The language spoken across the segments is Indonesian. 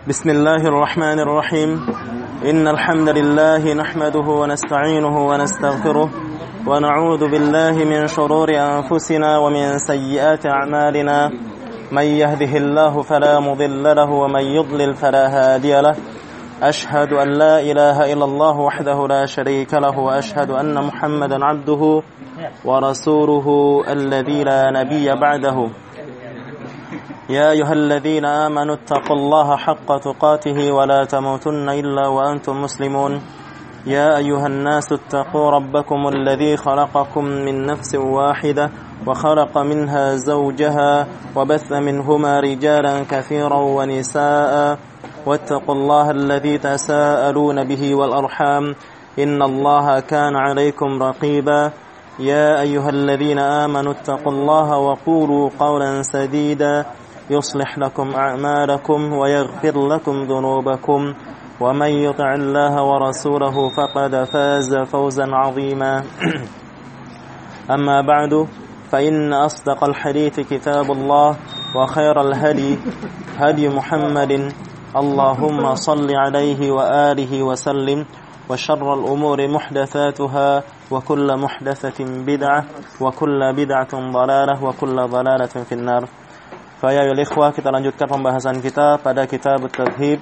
بسم الله الرحمن الرحيم إن الحمد لله نحمده ونستعينه ونستغفره ونعوذ بالله من شرور أنفسنا ومن سيئات أعمالنا من يهده الله فلا مضل له ومن يضلل فلا هادي له أشهد أن لا إله إلا الله وحده لا شريك له وأشهد أن محمدا عبده ورسوله الذي لا نبي بعده يا أيها الذين آمنوا اتقوا الله حق تقاته ولا تموتن إلا وأنتم مسلمون يا أيها الناس اتقوا ربكم الذي خلقكم من نفس واحدة وخلق منها زوجها وبث منهما رجالا كثيرا ونساء واتقوا الله الذي تساءلون به والأرحام إن الله كان عليكم رقيبا يا أيها الذين آمنوا اتقوا الله وقولوا قولا سديدا يصلح لكم أعمالكم ويغفر لكم ذنوبكم ومن يطع الله ورسوله فقد فاز فوزا عظيما أما بعد فإن أصدق الحديث كتاب الله وخير الهدي هدي محمد اللهم صل عليه وآله وسلم وشر الأمور محدثاتها وكل محدثة بدعة وكل بدعة ضلالة وكل ضلالة في النار. Faya ya ikhwah, kita lanjutkan pembahasan kita pada kitab At-Tauhid.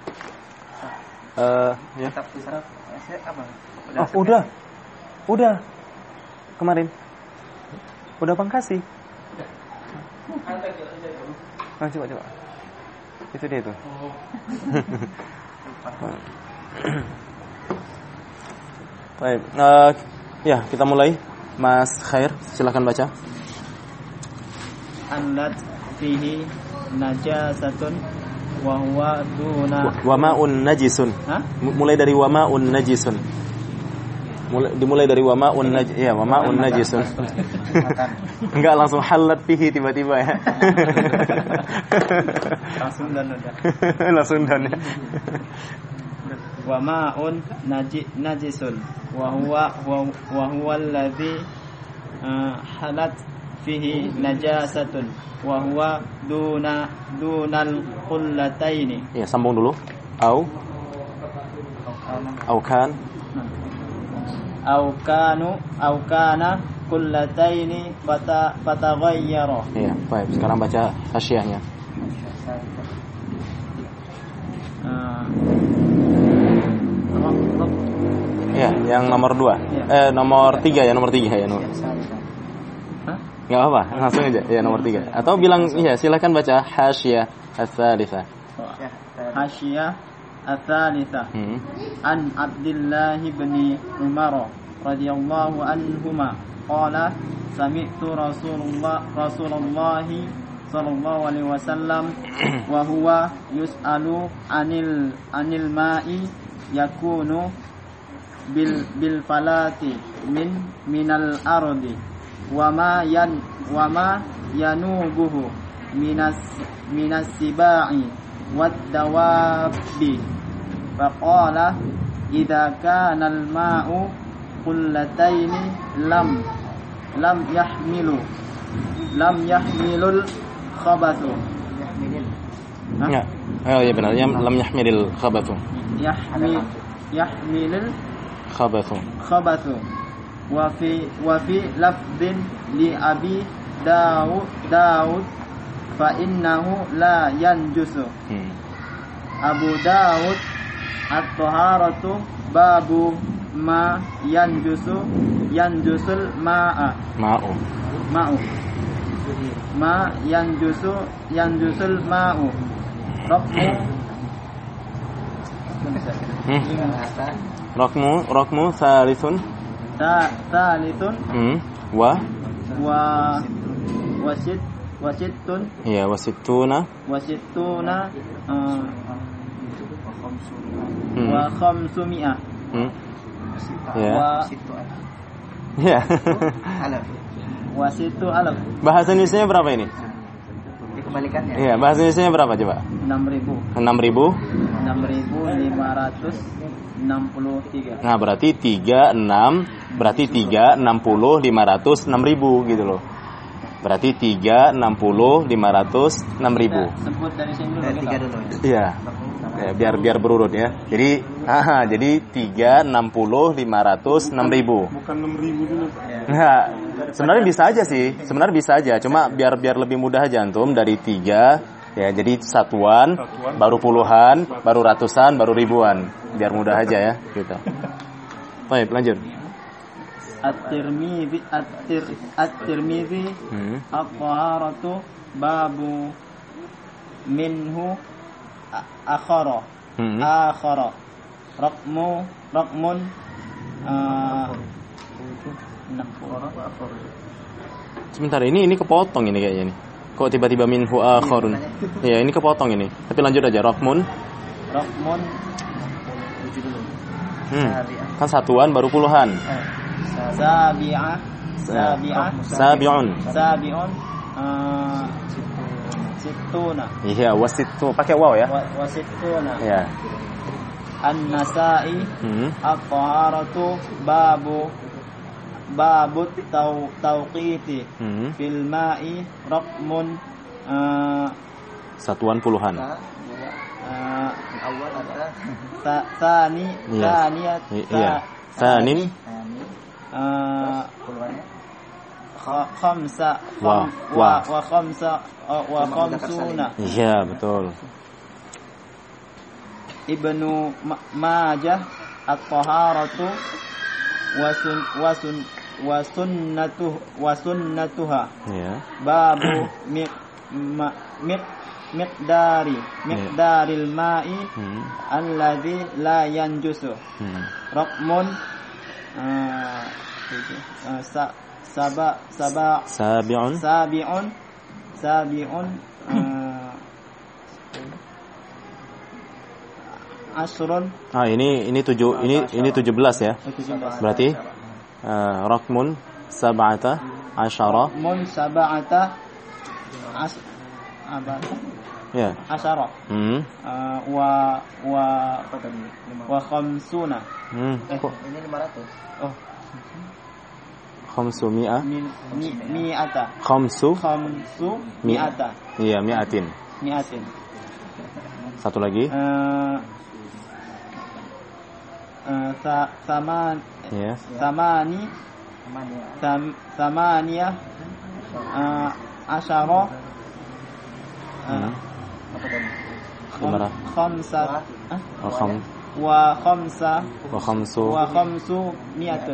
Udah. Kemarin. Udah Bang kasih. Coba. Itu dia itu. Baik. Ya, kita mulai. Mas Khair, silakan baca. Anlat fihi najasatun wa huwa duna wa ma'un najisun. Mulai dari wa ma'un najisun. Dimulai dari wa ma'un najisun. Enggak langsung halat fihi tiba-tiba ya. Langsung dan. Wa ma'un najisun wa huwa alladhi halat fihi najasatun wa huwa dunal qullataini. Ya, sambung dulu. Au kana qullataini fataghayyara. Ya, baik. Sekarang baca hasyahnya. Ya, yang nomor 2. Nomor 3 ya, nomor 3 ya. Enggak apa, langsung aja. Ya, nomor 3. Atau bilang iya, silakan baca hasyah ats-tsalitsah. Hasyah ats-tsalitsah. An Abdullah bin Umar radhiyallahu anhuma qala sami'tu Rasulullah sallallahu alaihi wasallam wa huwa yus'alu anil ma'i yakunu bil falati minal ardi wa ma yanubuhu minas sibai wad dawabi faqala idza kana al ma'u qullataini lam yahmilul khabathu. Ya. Oh ya benar, lam yahmilil khabathu. Yahmilul khabathu. Wa fi lafdhin li Abi Daud fa innahu la yanjusu. Abu Daud at-taharatu babu ma yanjusul ma'u ma yanjusul ma'u Rokmu salithun wasittun. Ya, wasittuna wa khamsumi'ah. Ya. Wasittu alaf. Bahasa Indonesianya berapa ini? Dikembalikannya. Iya, bahasa Indonesianya berapa coba? 6.000. 6.563. Nah, berarti 360 500 6.000 gitu loh. Berarti 3, 60, 500, 6.000. Sebut dari sini dulu. Iya. Ya, biar berurut ya. Jadi 3, 60, 500, 6.000. Bukan 6.000 dulu. Nah, sebenarnya bisa aja sih. Sebenarnya bisa aja. Cuma biar lebih mudah aja antum dari 3 ya, jadi satuan, baru puluhan, baru ratusan, baru ribuan. Biar mudah aja ya, gitu. Baik, lanjut. At-Tirmidzi at-Taharatu babu minhu akhara raqmun 60. Sebentar, ini kepotong ini kayaknya nih. Kok tiba-tiba minhu akharun? Ya, ini kepotong ini. Tapi lanjut aja, raqmun. Kan satuan baru puluhan. Sabi'un. Situna. Iya, wasitu. Pakai waw ya. Wasituna. Iya. An-Nasa'i at-Taharatu babu tauqiti fil ma'i raqmun satuan puluhan. Awal ada thaniyat Thanin khamsa wa khamsuna. Iya, betul. Ibnu Majah at-Taharatu wa sunnatuha. Iya. Babu miqdaril ma'i alladhi la yanjusu. Raqmun sabi'un asrun. Ini 17 ya. Berarti raqmun sab'ata asyara. Raqmun sab'ata Ya. asyara. Wa khamsuna. Ini 500. Oh. Khamsu mi'ah. Mi'ata. Khamsu mi'ata. Iya, mi'atin. Satu lagi. Samaniyah asyara. Wa khamsu mi'atun.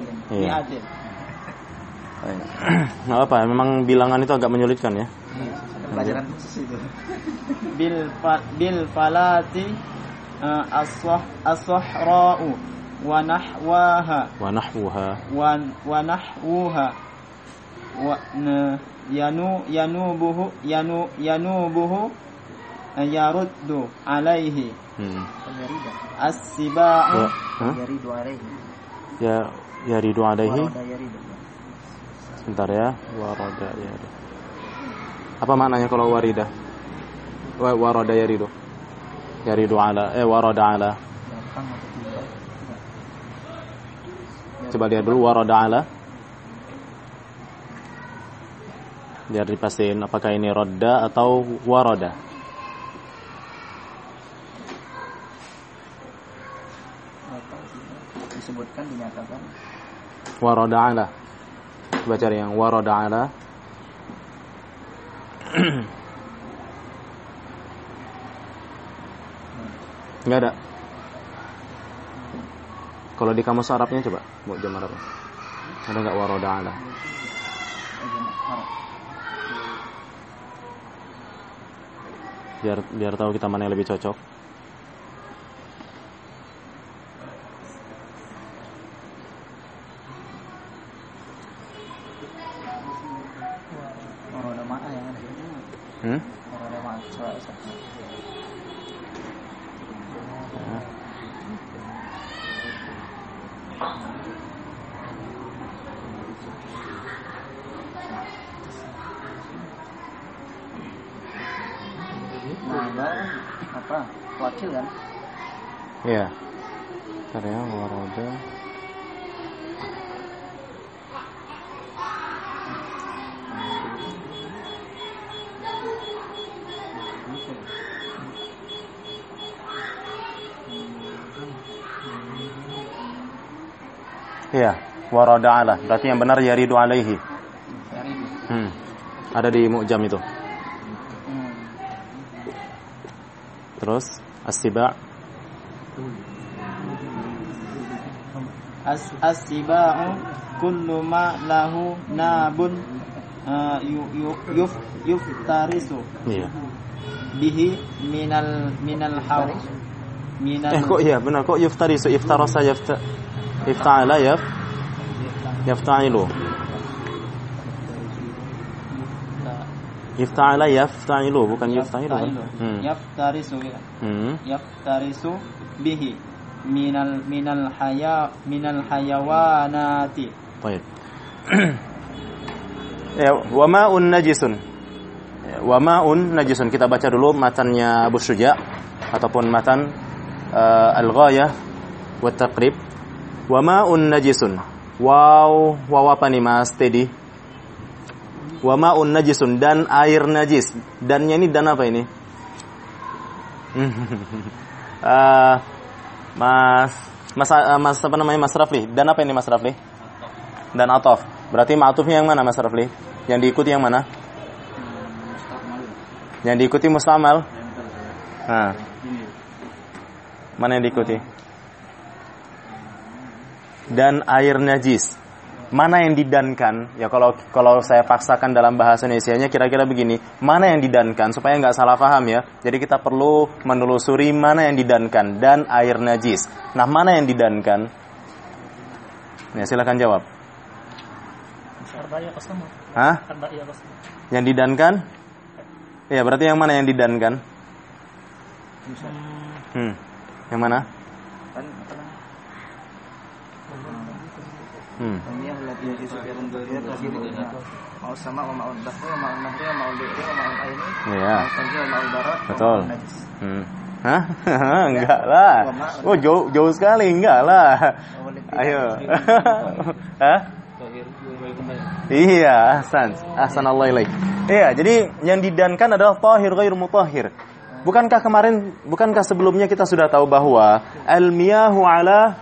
Nggak apa, memang bilangan itu agak menyulitkan ya. Pelajaran khusus itu. Bil falati as-sahra'u wa nahwaha yanubuhu yaruddu alaihi as-siba'u Yaridu alaihi. Yaridu alaihi. Sebentar ya. Warada yaridu. Apa maknanya kalau warida? Warada yaridu. Yaridu ala. Warada ala. Coba lihat dulu warada ala. Biar dipastiin apakah ini rodda atau warada. Disebutkan, dinyatakan. Warada ala. Coba cari yang warada ala. Enggak ada. Kalau di kamus Arabnya coba, buat jam Arab. Ada enggak warada ala? Biar tahu kita mana yang lebih cocok. Warada mana yang ada? Warada mana? Apa? Wakil kan? Iya. Karya warada. Iya, warada ala. Berarti yang benar yaridu alaihi. Ada di mu'jam itu. Terus as-siba'. As-siba'u kullu ma lahu nabun yuftarisu Iya. bihi minal haw minal Kok iya benar kok yuftarisu iftarasa ifta'ala yafta'ilu. Yafta'ala yafta'ilu bukan yafta'ilu kan? Yaftarisu bihi minal hayawanati. Baik. Ya, wa ma'un najisun. Wa ma'un najisun. Kita baca dulu matannya Abu Syuja' ataupun matan Al-Ghayah wa Taqrib. Wa ma'un najisun. Wow, apa nih Mas Teddy? Wa ma'un najisun, dan air najis. Dannya ini dan apa ini? Mas apa namanya Mas Rafli? Dan apa ini Mas Rafli? Dan atof. Berarti ma'tufnya yang mana Mas Rafli? Yang diikuti yang mana? Yang diikuti mustamal. Nah. Mana yang diikuti? Dan air najis. Mana yang didankan? Ya kalau saya paksakan dalam bahasa Indonesianya kira-kira begini. Mana yang didankan supaya nggak salah paham ya. Jadi kita perlu menelusuri mana yang didankan dan air najis. Nah, mana yang didankan? Ya, silakan jawab. Hah? Yang didankan? Ya, berarti yang mana yang didankan? Yang mana? Iya. Betul. Hah? Enggak lah. Oh, jauh sekali, enggak lah. Ayo. Hah? Iya, ahsanallahu ilaik. Iya, jadi yang didankan adalah tahir ghair mutahhir. Bukankah sebelumnya kita sudah tahu bahwa al-miyahu ala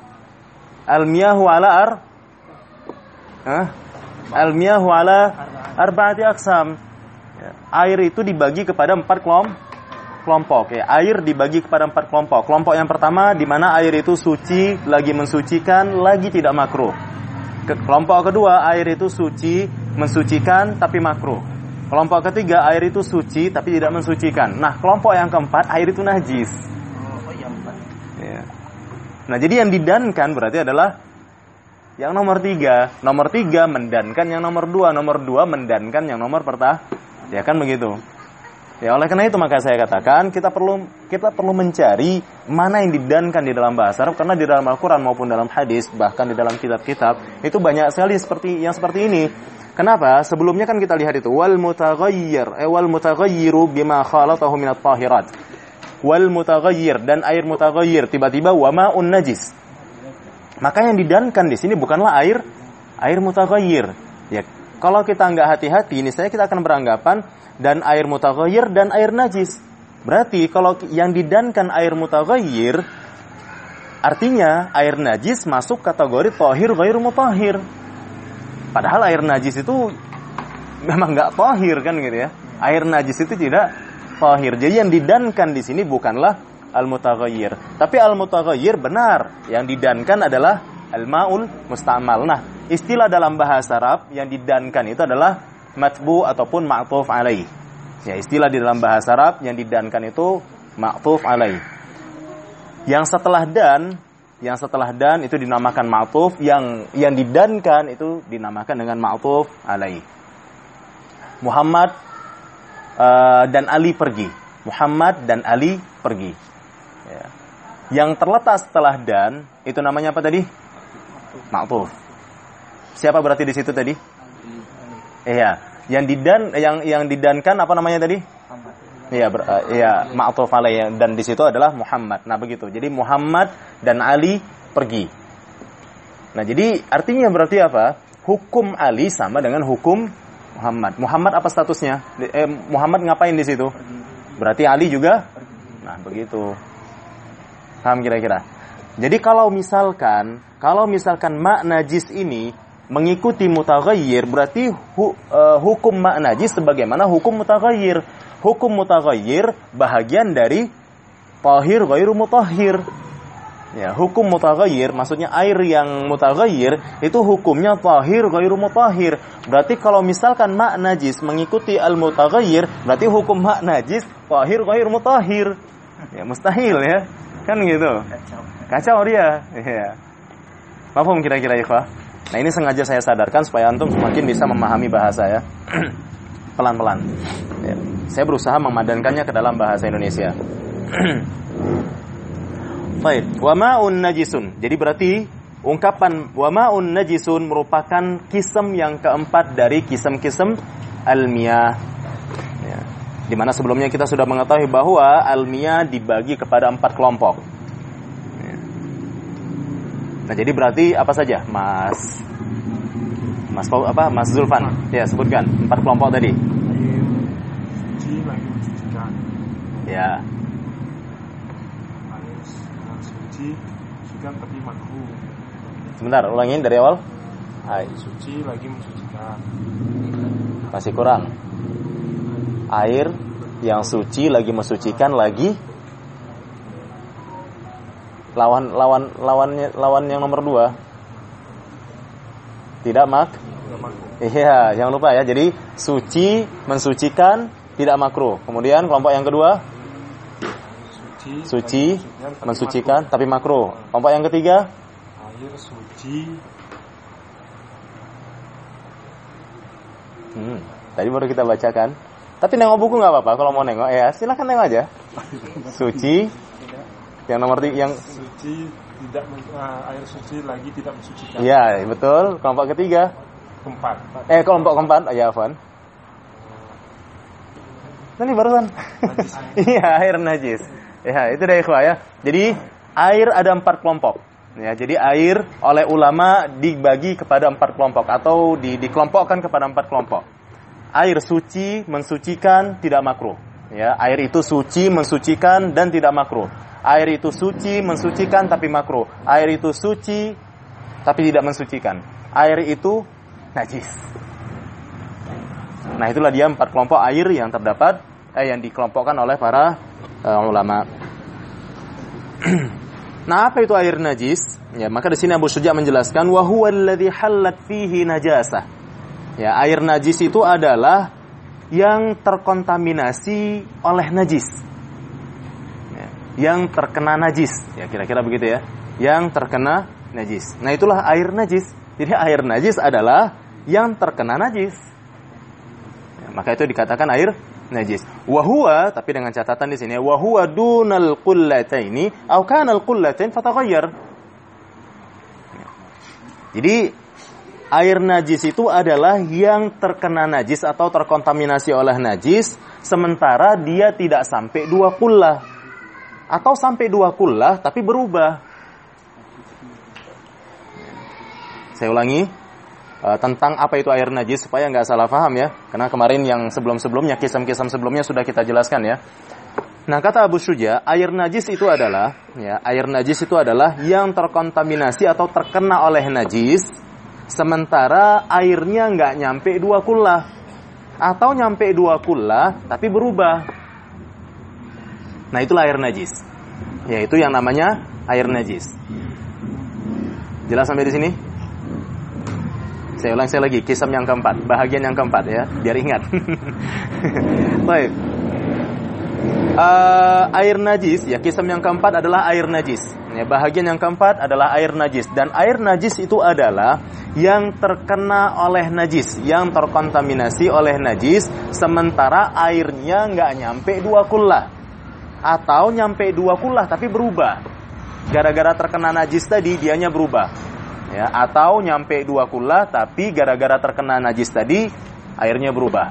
arba'ati aqsam. Air itu dibagi kepada 4 kelompok ya. Air dibagi kepada 4 kelompok. Kelompok yang pertama di mana air itu suci, lagi mensucikan, lagi tidak makruh. Kelompok kedua, air itu suci, mensucikan tapi makruh. Kelompok ketiga, air itu suci tapi tidak mensucikan. Nah, kelompok yang keempat, air itu najis. Ya. Nah, jadi yang didankan berarti adalah yang nomor 3. Nomor 3 mendankan yang nomor 2. Nomor 2 mendankan yang nomor pertama. Ya kan begitu. Ya, oleh karena itu maka saya katakan kita perlu mencari mana yang didankan di dalam bahasa Arab, karena di dalam Al-Qur'an maupun dalam hadis, bahkan di dalam kitab-kitab itu banyak sekali seperti ini. Kenapa? Sebelumnya kan kita lihat itu wal mutaghayyiru bima khalatahu minat tahirat. Wal mutaghayyir, dan air mutaghayyir, tiba-tiba wa ma'un najis. Maka yang didankan di sini bukanlah air mutaghayyir. Ya, kalau kita nggak hati-hati, ini kita akan beranggapan dan air mutaghayyir dan air najis. Berarti kalau yang didankan air mutaghayyir, artinya air najis masuk kategori tahir ghairu mutahhir. Padahal air najis itu memang nggak tahir kan gitu ya. Air najis itu tidak tahir. Jadi yang didankan di sini bukanlah al-mutaghayyir. Tapi al-mutaghayyir benar. Yang didankan adalah al-ma'ul musta'mal. Nah, istilah dalam bahasa Arab yang didankan itu adalah matbu ataupun ma'tuf alaih. Ya, istilah di dalam bahasa Arab yang didankan itu ma'tuf alaih. Yang setelah dan itu dinamakan ma'tuf, yang didankan itu dinamakan dengan ma'tuf alaih. Muhammad dan Ali pergi. Muhammad dan Ali pergi. Ya. Yang terletak setelah dan itu namanya apa tadi? Ma'tuf. Siapa berarti di situ tadi? Iya, yang didankan apa namanya tadi? Iya, ma'tuf alaih, dan di situ adalah Muhammad. Nah, begitu. Jadi Muhammad dan Ali pergi. Nah, jadi artinya berarti apa? Hukum Ali sama dengan hukum Muhammad. Muhammad apa statusnya? Muhammad ngapain di situ? Berarti Ali juga? Nah, begitu. Paham kira-kira? Jadi kalau misalkan mak najis ini mengikuti mutaghayyir, berarti hukum mak najis sebagaimana hukum mutaghayyir. Hukum mutaghayyir bahagian dari tahir ghairu mutahhir. Ya, hukum mutaghayyir maksudnya air yang mutaghayyir itu hukumnya tahir ghairu mutahhir. Berarti kalau misalkan mak najis mengikuti al mutaghayyir, berarti hukum mak najis tahir ghairu mutahhir. Ya, mustahil ya. Kan gitu. Kacau dia. Ya. Paham kira-kira ikhwah? Nah, ini sengaja saya sadarkan supaya antum semakin bisa memahami bahasa ya. Pelan-pelan. Ya. Saya berusaha memadankannya ke dalam bahasa Indonesia. Baik, wa ma'un najisun. Jadi berarti ungkapan wa ma'un najisun merupakan kisem yang keempat dari kisem-kisem al-miyah. Ya. Di mana sebelumnya kita sudah mengetahui bahwa al-miyah dibagi kepada 4 kelompok. Ya. Nah, jadi berarti apa saja, Mas Zulfan? Ya, sebutkan 4 kelompok tadi. Suci lagi mensucikan. Ya. Sucikan tapi makruh. Sebentar, ulangin dari awal. Suci lagi mensucikan. Masih kurang. Air yang suci lagi mensucikan lagi. Lawan yang nomor 2. Tidak makruh. Iya, jangan lupa ya. Jadi suci mensucikan tidak makruh. Kemudian kelompok yang kedua, suci mensucikan tapi makruh. Kelompok yang ketiga, air suci. Tadi baru kita bacakan. Tapi nengok buku nggak apa-apa kalau mau nengok ya. Silakan nengok aja. Suci yang nomor 3 yang suci tidak air suci lagi tidak mensucikan. Iya, betul. Kelompok ketiga. Kelompok keempat. Ya, Afwan. Ini barusan. Iya, air najis. Ya, itu dari ikhwah ya. Jadi air ada 4 kelompok. Ya, jadi air oleh ulama dibagi kepada 4 kelompok atau dikelompokkan kepada 4 kelompok. Air suci, mensucikan, tidak makruh. Ya, air itu suci, mensucikan dan tidak makruh. Air itu suci, mensucikan tapi makruh. Air itu suci tapi tidak mensucikan. Air itu najis. Nah, itulah dia 4 kelompok air yang terdapat yang dikelompokkan oleh para ulama. Nah, apa itu air najis? Ya, maka di sini Abu Syuja menjelaskan wa huwa alladhi hallat fihi najasah. Ya, air najis itu adalah yang terkontaminasi oleh najis. Ya, yang terkena najis. Ya, kira-kira begitu ya. Yang terkena najis. Nah, itulah air najis. Jadi air najis adalah yang terkena najis. Ya, maka itu dikatakan air najis. Wahuwa, tapi dengan catatan di sini, wahuwa dunal qullataini, atau kana al-qullatain fataghayyar. Jadi air najis itu adalah yang terkena najis atau terkontaminasi oleh najis, sementara dia tidak sampai 2 qullah, atau sampai 2 qullah tapi berubah. Saya ulangi. Tentang apa itu air najis supaya nggak salah paham ya, karena kemarin yang sebelumnya kisam-kisam sebelumnya sudah kita jelaskan ya. Nah, kata Abu Syuja, air najis itu adalah yang terkontaminasi atau terkena oleh najis, sementara airnya nggak nyampe 2 qullah atau nyampe 2 qullah tapi berubah. Nah, itulah air najis. Yaitu yang namanya air najis. Jelas sampai di sini? Saya ulang lagi, kisam yang keempat, bahagian yang keempat ya, biar ingat. Baik. Air najis, ya, kisam yang keempat adalah air najis. Ya, bahagian yang keempat adalah air najis. Dan air najis itu adalah yang terkena oleh najis, yang terkontaminasi oleh najis, sementara airnya nggak nyampe 2 qullah. Atau nyampe 2 qullah tapi berubah. Gara-gara terkena najis tadi, dianya berubah. Ya, atau nyampe 2 qullah tapi gara-gara terkena najis tadi airnya berubah.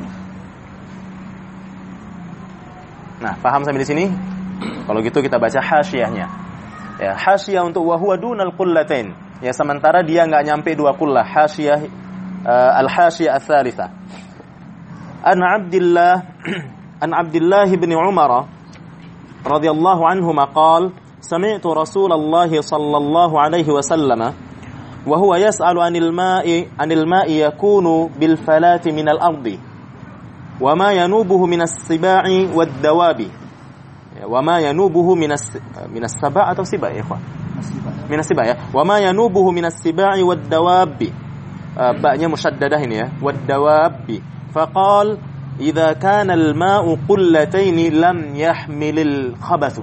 Nah, paham sampai di sini? Kalau gitu kita baca hasyiyahnya. Ya, hasyiyah untuk wa huwa dunal qullatain. Ya, sementara dia enggak nyampe 2 qullah. Hasyiyah al-hasyiyah ats-tsalitsah. An Abdullah bin Umar radhiyallahu anhu qala sami'tu Rasulullah sallallahu alaihi wasallam wa huwa yas'alu 'anil ma'i yakunu bil falati minal ardi wa ma yanubuhu minas siba'i wad dawabi. Wa ma yanubuhu minas saba' atau siba' ya ikhwan? Minas siba' ya. Wa ma yanubuhu minas siba'i wad dawabi. Ba'nya musyaddadah ini ya. Wad dawabi. Faqal idza kana al-ma'u qullatayn lam yahmilil khabathu.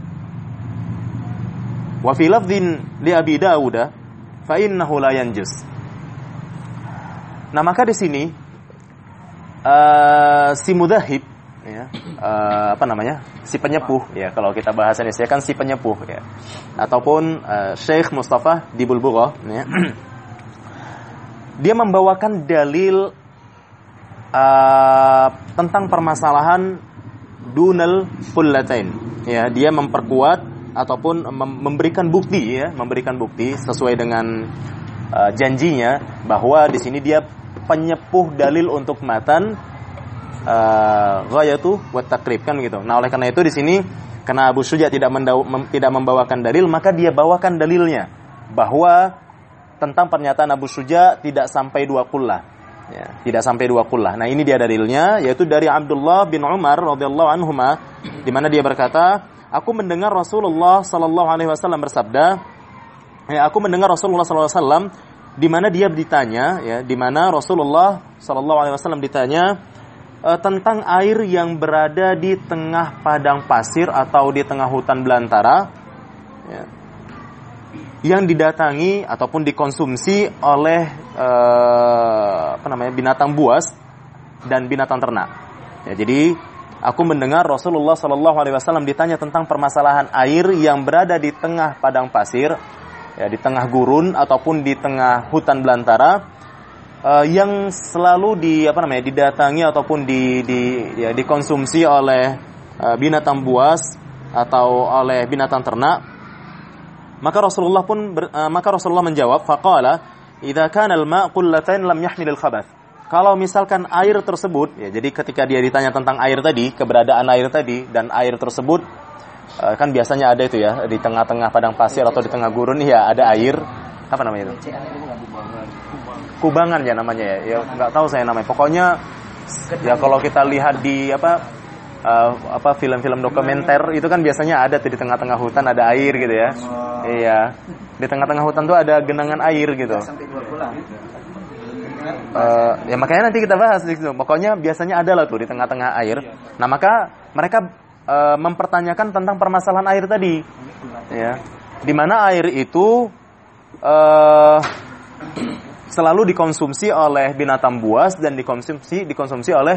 Wa fi lafdhin li Abi Dawud fa innahu la yanjus. Nah, maka di sini si mudahib ya, si penyepuh ya, kalau kita bahasannya saya kan si penyepuh ya, ataupun Syekh Mustafa di Bulbughah ya. Dia membawakan dalil tentang permasalahan dunal qullatain ya, dia memperkuat ataupun memberikan bukti ya, memberikan bukti sesuai dengan janjinya bahwa di sini dia penyepuh dalil untuk matan ghayatu wa taqrib kan gitu. Nah, oleh karena itu di sini karena Abu Syuja tidak membawakan dalil, maka dia bawakan dalilnya bahwa tentang pernyataan Abu Syuja tidak sampai 2 qullah. Ya, tidak sampai 2 qullah. Nah, ini dia dalilnya, yaitu dari Abdullah bin Umar radhiyallahu anhuma, di mana dia berkata, aku mendengar Rasulullah sallallahu alaihi wasallam bersabda, aku mendengar Rasulullah sallallahu alaihi wasallam di mana dia ditanya ya, di mana Rasulullah sallallahu alaihi wasallam ditanya tentang air yang berada di tengah padang pasir atau di tengah hutan belantara ya, yang didatangi ataupun dikonsumsi oleh binatang buas dan binatang ternak. Ya, jadi aku mendengar Rasulullah sallallahu alaihi wasallam ditanya tentang permasalahan air yang berada di tengah padang pasir ya, di tengah gurun ataupun di tengah hutan belantara yang selalu didatangi ataupun dikonsumsi oleh binatang buas atau oleh binatang ternak. Maka Rasulullah menjawab, faqala idza kana al-ma' qullatan lam yahmil al-khabath. Kalau misalkan air tersebut ya, jadi ketika dia ditanya tentang air tadi, keberadaan air tadi, dan air tersebut kan biasanya ada itu ya, di tengah-tengah padang pasir atau di tengah gurun ya ada air, apa namanya itu? Kubangan ya namanya ya. Ya enggak tahu saya namanya. Pokoknya ya kalau kita lihat di film-film dokumenter itu kan biasanya ada tuh di tengah-tengah hutan ada air gitu ya. Iya. Di tengah-tengah hutan tuh ada genangan air gitu. Sampai 2 bulan. Ya makanya nanti kita bahas di situ. Pokoknya biasanya ada lah tuh di tengah-tengah air. Nah, maka mereka mempertanyakan tentang permasalahan air tadi. Ya. Di mana air itu selalu dikonsumsi oleh binatang buas dan dikonsumsi oleh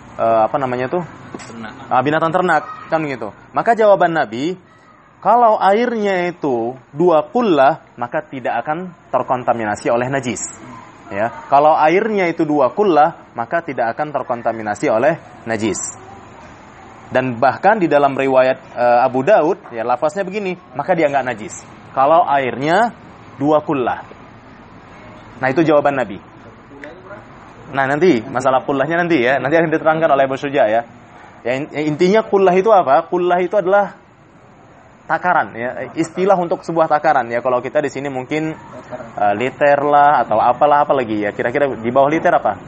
binatang ternak kan gitu. Maka jawaban Nabi, kalau airnya itu 2 qullah maka tidak akan terkontaminasi oleh najis. Ya, kalau airnya itu 2 qullah maka tidak akan terkontaminasi oleh najis. Dan bahkan di dalam riwayat Abu Daud ya lafaznya begini, maka dia enggak najis. Kalau airnya 2 qullah. Nah, itu jawaban Nabi. Nah, nanti masalah qullahnya nanti ya, nanti akan diterangkan oleh Abu Syuja ya. Ya intinya qullah itu apa? Qullah itu adalah takaran ya, istilah untuk sebuah takaran ya. Kalau kita di sini mungkin liter lah atau apalah apa lagi ya. Kira-kira di bawah liter apa?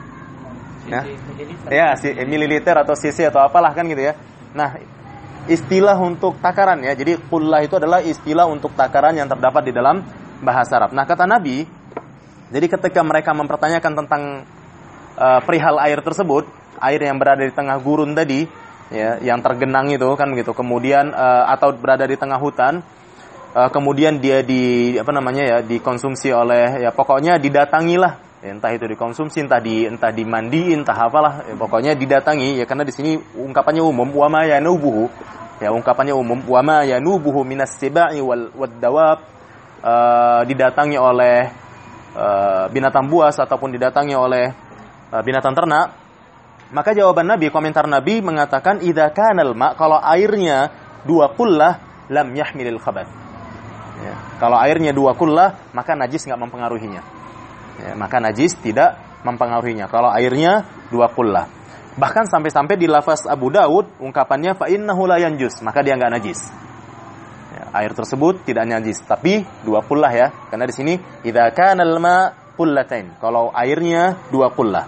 Ya, mililiter atau cc atau apalah kan gitu ya. Nah, istilah untuk takaran ya. Jadi qullah itu adalah istilah untuk takaran yang terdapat di dalam bahasa Arab. Nah, kata Nabi, jadi ketika mereka mempertanyakan tentang perihal air tersebut, air yang berada di tengah gurun tadi, ya, yang tergenang itu kan gitu, kemudian atau berada di tengah hutan, kemudian dia dikonsumsi oleh, ya pokoknya didatangilah, ya, entah itu dikonsumsi, entah dimandi, entah apalah, ya, pokoknya didatangi, ya karena di sini ungkapannya umum, wa ma yanubuhu, ya ungkapannya umum, wa ma yanubuhu minas sibai wad dawab, didatangi oleh binatang buas ataupun didatangi oleh binatang ternak. Maka jawaban Nabi, komentar Nabi mengatakan idza kanal ma, kalau airnya 2 qullah lam yahmilil khabath. Ya, kalau airnya 2 qullah maka najis enggak mempengaruhinya. Ya, maka najis tidak mempengaruhinya kalau airnya 2 qullah. Bahkan sampai-sampai di lafaz Abu Daud ungkapannya fa innahu la yanjus, maka dia enggak najis. Ya, air tersebut tidak najis, tapi 2 qullah ya. Karena di sini idza kana al-ma qullatain, kalau airnya 2 qullah.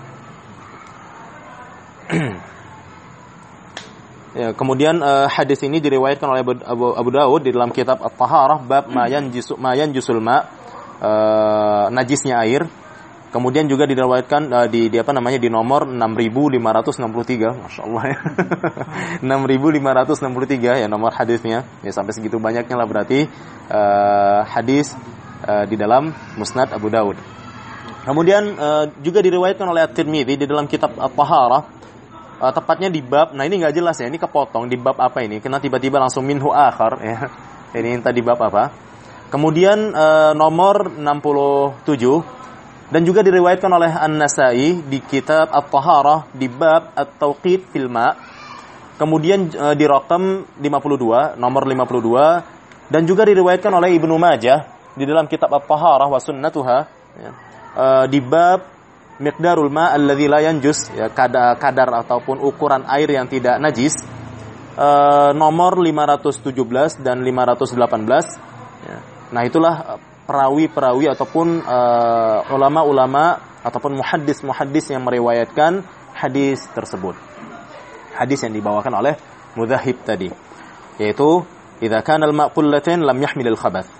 Ya, kemudian hadis ini diriwayatkan oleh Abu Dawud di dalam kitab At-Taharah bab ma yanjusul ma, najisnya air. Kemudian juga diriwayatkan di nomor 6563, masyaallah ya. 6563 ya nomor hadisnya. Ya sampai segitu banyaknya lah berarti hadis di dalam Musnad Abu Dawud. Kemudian juga diriwayatkan oleh At-Tirmidzi di dalam kitab At-Taharah, tepatnya di bab, nah ini nggak jelas ya, ini kepotong di bab apa ini? Karena tiba-tiba langsung minhu akhar ya. Ini tadi bab apa? Kemudian nomor 67 dan juga diriwayatkan oleh An-Nasa'i di kitab At-Taharah di bab At-Tauqit fil Ma. Kemudian di rakam 52, nomor 52, dan juga diriwayatkan oleh Ibnu Majah di dalam kitab At-Taharah wa Sunnatuha ya, di bab miqdarul ma alladzi la yanjus, ya, kadar ataupun ukuran air yang tidak najis, nomor 517 dan 518 ya. Nah itulah perawi-perawi ataupun ulama-ulama ataupun muhaddis yang meriwayatkan hadis tersebut, hadis yang dibawakan oleh Mudhahib tadi, yaitu idza kana al-ma' qullatan lam yahmil al-khabath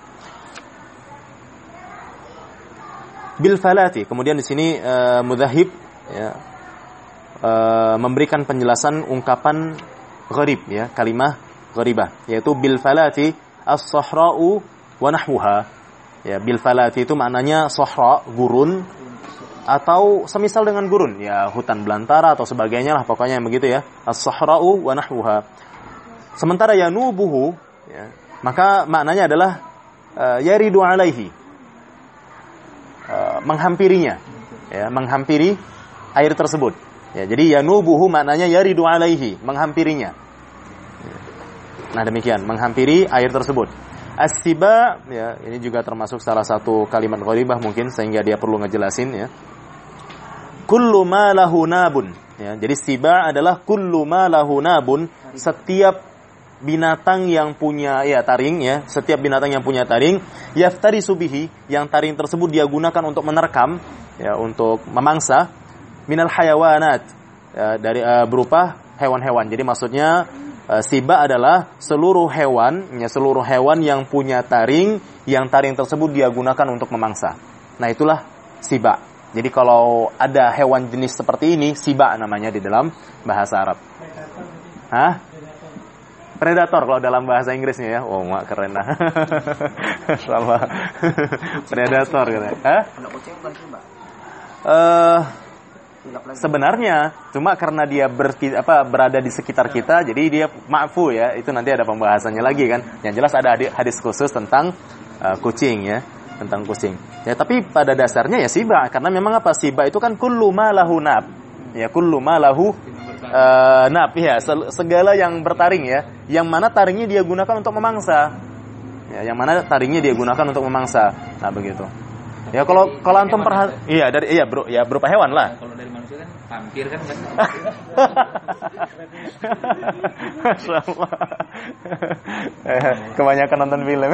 bil falati. Kemudian di sini Mudhahib ya, memberikan penjelasan ungkapan gharib ya, kalimah gharibah, yaitu bil falati as-sahra'u wa nahwuha. Ya, bil falati itu maknanya sahra, gurun, atau semisal dengan gurun, ya hutan belantara atau sebagainya lah, pokoknya yang begitu ya. As-sahra'u wa nahwuha. Sementara yanubuhu ya, maka maknanya adalah yaridu alaihi, menghampirinya ya, menghampiri air tersebut ya. Jadi yanubuhu maknanya yaridu alaihi, menghampirinya. Nah demikian, menghampiri air tersebut. As-siba ya, ini juga termasuk salah satu kalimat gharibah mungkin sehingga dia perlu ngejelasin ya. Kullu ma lahu nabun ya. Jadi siba adalah kullu ma lahu nabun, setiap binatang yang punya ya taring ya, setiap binatang yang punya taring, yaftarisu bihi, yang taring tersebut dia gunakan untuk menerkam ya, untuk memangsa, minal hayawanat ya, dari berupa hewan-hewan. Jadi maksudnya siba adalah seluruh hewan ya, seluruh hewan yang punya taring, yang taring tersebut dia gunakan untuk memangsa. Nah itulah siba. Jadi kalau ada hewan jenis seperti ini, siba namanya di dalam bahasa Arab. Hah? Predator kalau dalam bahasa Inggrisnya ya. Oh, mak keren lah. Sama predator katanya. Hah? Sebenarnya cuma karena dia berada di sekitar kita, jadi dia ma'fu ya. Itu nanti ada pembahasannya lagi kan. Yang jelas ada hadis khusus tentang kucing ya, tentang kucing. Ya, tapi pada dasarnya ya siba, karena memang apa? Siba itu kan kullu ma lahu nab. Ya, kullu ma lahu nab ya, segala yang bertaring ya, yang mana taringnya dia gunakan untuk memangsa ya, yang mana taringnya dia gunakan untuk memangsa. Nah begitu ya. Kalau antum iya dari bro ya, berupa hewan lah. Kalau dari manusia kan vampir kan kebanyakan nonton film.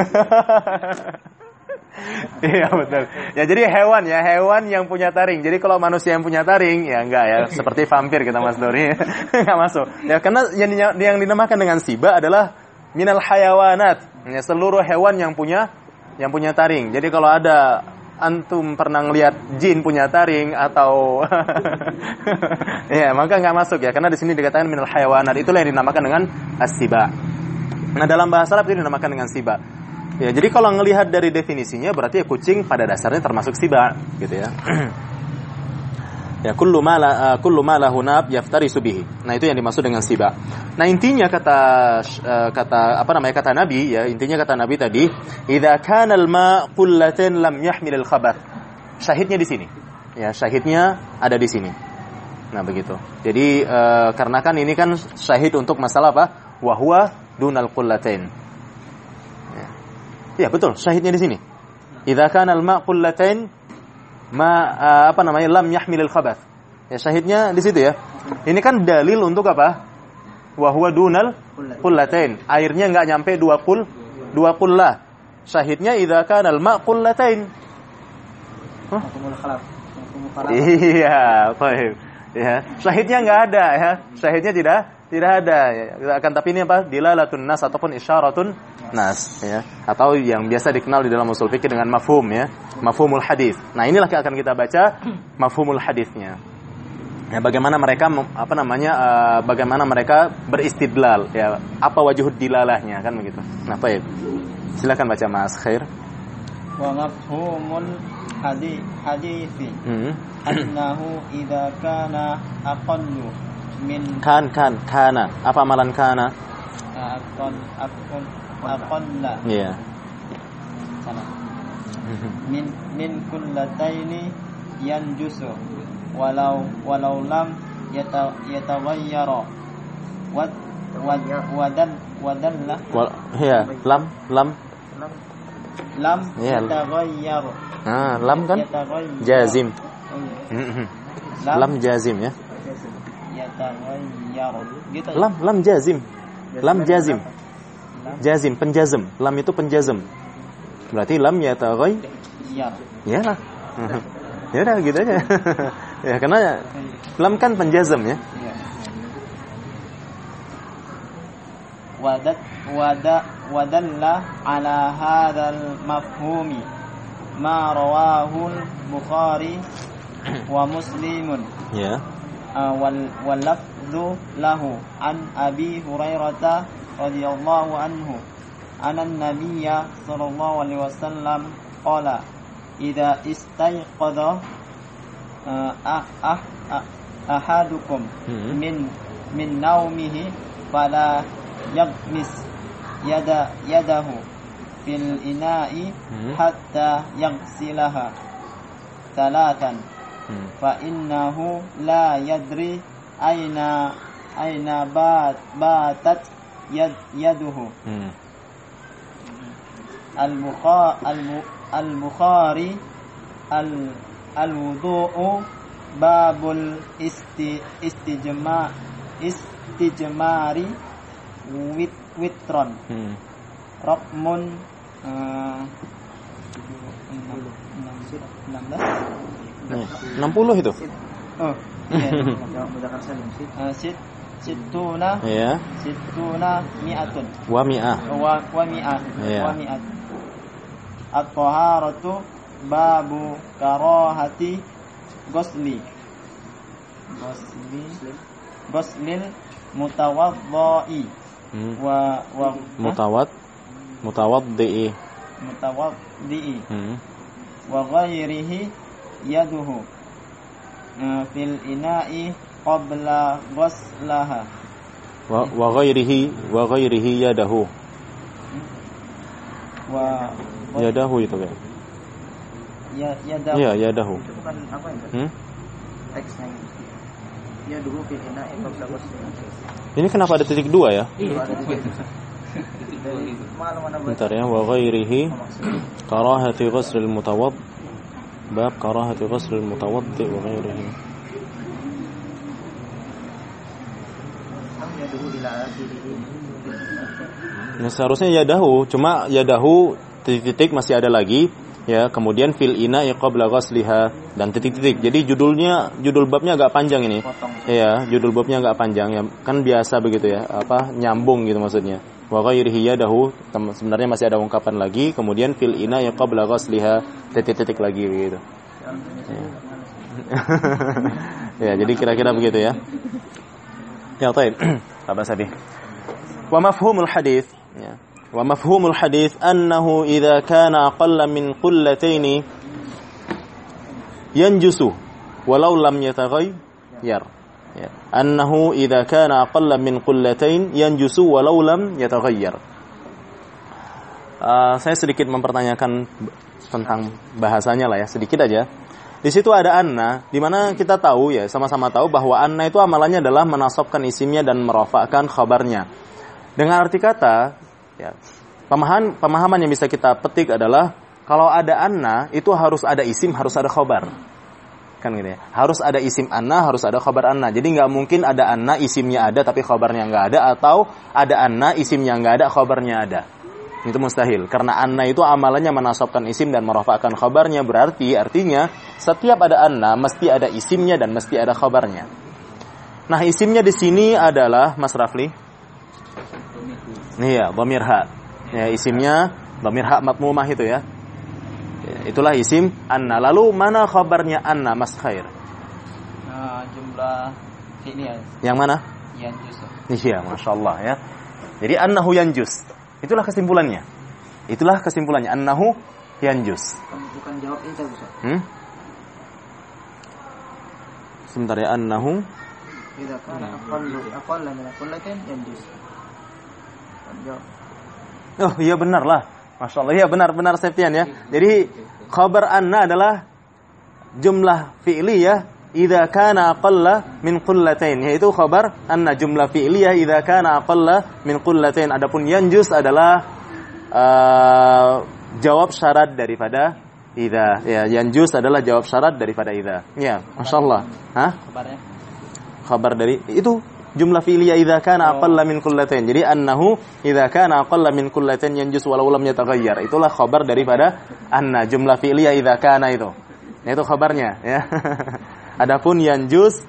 Iya betul. Ya jadi hewan yang punya taring. Jadi kalau manusia yang punya taring ya enggak ya, seperti vampir kita Mas Dori. Enggak masuk. Ya karena yang dinamakan dengan siba adalah minal hayawanat. Ya, seluruh hewan yang punya taring. Jadi kalau ada antum pernah ngelihat jin punya taring atau ya maka enggak masuk ya, karena di sini dikatakan minal hayawanat. Itulah yang dinamakan dengan as-siba. Nah, dalam bahasa Arab itu dinamakan dengan siba. Ya, jadi kalau ngelihat dari definisinya berarti ya kucing pada dasarnya termasuk siba, gitu ya. Ya, kullu ma lahu nab yaftarisu bihi. Nah, itu yang dimaksud dengan siba. Nah, intinya kata Nabi ya, intinya kata Nabi tadi, idza kana al-ma qullatan lam yahmil al-khabath. Syahidnya di sini. Ya, syahidnya ada di sini. Nah, begitu. Jadi karena kan ini kan syahid untuk masalah apa? Wa huwa dunal qullatain. Ya betul, syahidnya di sini. Idza kana al-ma' qullatain lam yahmilil khabath. Ya syahidnya di situ ya. Ini kan dalil untuk apa? Wa huwa dunal qullatain. Airnya enggak nyampe 2 2 qullah. Syahidnya idza kana al-ma' qullatain. Mafhumul khalaf. Iya, baik. Ya, syahidnya enggak ada ya. Syahidnya tidak ada ya. Akan tapi ini apa? Dilalatun nas ataupun isyaratun nas ya. Atau yang biasa dikenal di dalam usul fikih dengan mafhum ya. Mafhumul hadis. Nah, inilah yang akan kita baca mafhumul hadisnya. Ya, bagaimana mereka bagaimana mereka beristidlal ya. Apa wajhud dilalahnya kan begitu. Nah, baik. Silakan baca Mas Khair. Wa mafhumul hadisi annahu idza kana aqallu min kana. Apa amalan kana? Aqalla. Iya. Salah. Min kullataini yanjusu walau lam yataghayyara wadalla ya lam ya. Yataghayyar. Lam kan jazim. Lam jazim ya. Yataghayyar. Gitu. Lam jazim. Lam jazim. Jazim penjazm. Lam itu penjazm. Berarti lam yataghayyar. Iyalah. Ya udah gitu aja. Ya karena lam kan penjazm ya. Wadalla ala hadzal mafhumi ma rawahu al-Bukhari wa Muslimun ya wal lafdhu lahu an Abi Hurairah radhiyallahu anhu anna an-nabiyya sallallahu alaihi wasallam qala idza istayqadha ahadukum min naumihi fala yagmis yadahu fil ina'i hatta yaghsilaha talatan fa innahu la yadri aina batat yaduhu. Al-Bukhari al-wudu'u babul istijmari witron Rokmun 60 itu. Oh, iya. Situna. Iya. Situna mi'atun. Wa mi'ah. Wa mi'ah. Iya. Wa mi'at. At-taharatu babu karahati goslil mutawaddi wa mutawaddi wa ghairihi yaduhu fil ina'i qabla ghuslaha wa ghairihi yadahu wa yadahu itu kan yadahu. Iya, yadahu. Itu bukan apa ya? Teksnya yaduhu fil ina'i qabla ghuslaha. Ini kenapa ada titik 2 ya? Iya. Bentar ya, wa ghairihi karahati ghuslil mutawadd bab karahati ghuslil mutawaddi wa ghairihi. Nah, seharusnya yadahu, cuma yadahu titik-titik masih ada lagi ya, kemudian fil ina'i qabla ghusliha dan titik-titik. Jadi judul babnya agak panjang ini. Iya, judul babnya agak panjang ya. Kan biasa begitu ya, nyambung gitu maksudnya. Wa ghairihi yadahu, sebenarnya masih ada ungkapan lagi, kemudian fil ina'i qabla ghusliha titik-titik lagi begitu. Ya. Ya, jadi kira-kira begitu ya. Ya, baik. Apa tadi? Wa mafhumul hadits ya. Wa mafhumul hadits annahu idza kana aqalla min qullataini yanjusu walau lam yataghayyar ya. Annahu idza kana aqalla min qullatain yanjusu walau lam yataghayyar. Saya sedikit mempertanyakan tentang bahasanya lah ya, sedikit aja. Di situ ada anna, di mana kita tahu ya, sama-sama tahu bahwa anna itu amalannya adalah menasabkan isimnya dan merafa'kan khabarnya. Dengan arti kata, ya, pemahaman yang bisa kita petik adalah kalau ada anna itu harus ada isim, harus ada khabar. Kan gitu ya. Harus ada isim anna, harus ada khabar anna. Jadi nggak mungkin ada anna isimnya ada tapi khabarnya nggak ada, atau ada anna isimnya nggak ada, khabarnya ada. Itu mustahil. Karena anna itu amalannya menasabkan isim dan merafa'kan khabarnya. Berarti artinya setiap ada anna mesti ada isimnya dan mesti ada khabarnya. Nah, isimnya di sini adalah Mas Rafli. Nih ya, dhamir ha. Ya, isimnya dhamir ha matmumah itu ya. Itulah isim anna. Lalu mana khabarnya anna, Mas Khair? Jumlah ini ya. Yang mana? Yanjus. Iya, Masya Allah ya. Jadi annahu yanjus. Itulah kesimpulannya. Annahu yanjus. Bukan jawab ini Ustaz. Sebentar ya, annahu. Idza kana aqalla min kullatin yanjus. Jawab. Oh iya benar lah. Masya Allah, iya benar Septian ya. Jadi khabar anna adalah jumlah fi'liyah idza kana aqalla min qullatain, yaitu khabar anna jumlah fi'liyah idza kana aqalla min qullatain. Adapun yanjus adalah jawab syarat daripada idza. Ya, yanjus adalah jawab syarat daripada idza. Ya, masyaallah. Hah? Kabarnya? Khabar dari itu jumlah fi'liyah idza kana aqalla min qullatain. Jadi annahu idza kana aqalla min qullatain yanjus walau lam yataghayyar. Itulah khabar daripada anna jumlah fi'liyah idza kana itu. Nah, itu khabarnya ya. Adapun yanjus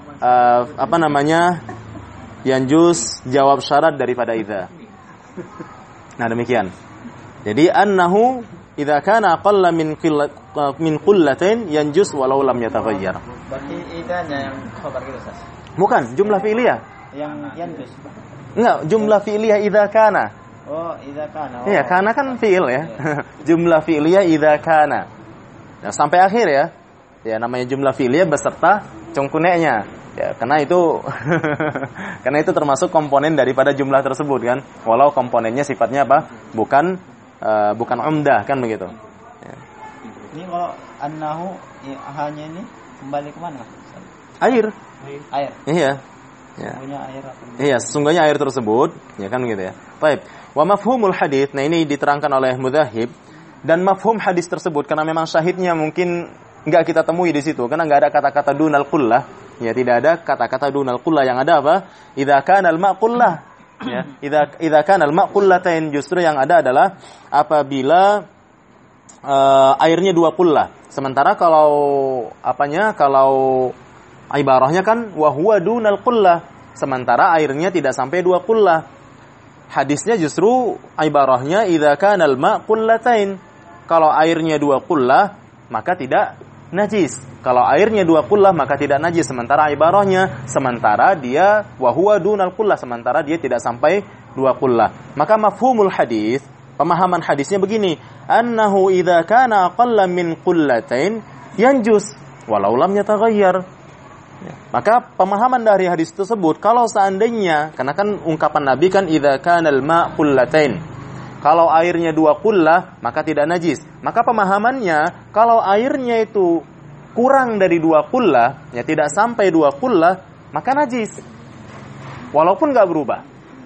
yanjus jawab syarat daripada idza. Nah, demikian. Jadi annahu idza kana aqalla min qullatain yanjus walau lam yataghayyar. Berarti idzanya yang khabar gitu, Ustaz. Bukan, jumlah fi'liyah. Yang yanjus. Enggak, jumlah fi'liyah idza kana. Oh, idza kana. Iya, kana kan fi'il ya. Jumlah fi'liyah idza kana. Nah, sampai akhir ya. Ya, namanya jumlah fi'liyah beserta cungkuneknya. Ya, karena itu karena itu termasuk komponen daripada jumlah tersebut kan. Walau komponennya sifatnya apa? Bukan umdah kan begitu. Ya. Ini kalau annahu hanya ini kembali ke mana? Air. Iya. Ya. Punya air apa? Iya, sesungguhnya air tersebut, ya kan begitu ya. Baik. Wa mafhumul hadits. Nah, ini diterangkan oleh Mudzahib dan mafhum hadis tersebut karena memang syahidnya mungkin enggak kita temui di situ karena enggak ada kata-kata dunal qullah. Ya, tidak ada kata-kata dunal qullah, yang ada apa? Idza kana al-ma' qullah. Ya, idza kana al-ma' qullatain, justru yang ada adalah apabila airnya 2 qullah. Sementara kalau ibarahnya kan wa huwa dunal qullah, sementara airnya tidak sampai 2 qullah. Hadisnya justru ibarahnya idza kana al-ma' qullatain. Kalau airnya 2 qullah maka tidak najis. Kalau airnya 2 qullah maka tidak najis. Sementara dia wa huwa dunal qullah, sementara dia tidak sampai 2 qullah. Maka mafhumul hadis, pemahaman hadisnya begini, annahu idza kana aqalla min qullatain yanjus walau lam yataghayyar. Ya. Maka pemahaman dari hadis tersebut, kalau seandainya, karena kan ungkapan Nabi kan idza kana al-ma' qullatain, kalau airnya 2 qullah maka tidak najis. Maka pemahamannya kalau airnya itu kurang dari 2 qullah, ya tidak sampai 2 qullah, maka najis. Walaupun enggak berubah.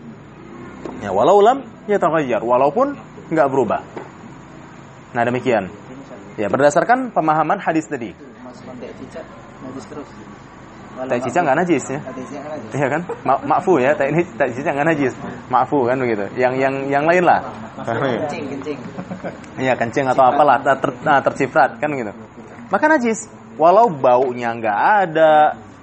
Ya, walau lam yataghayyar, walaupun enggak berubah. Nah, demikian. Ya, berdasarkan pemahaman hadis tadi. Najis terus. Tai cicak nggak najis ya? Iya kan? Ma'fu ya, tai cicak nggak najis. Ma'fu kan begitu. Yang lain lah. Kencing. Iya, kencing atau apalah terciprat kan gitu. Maka najis. Walau baunya nggak ada,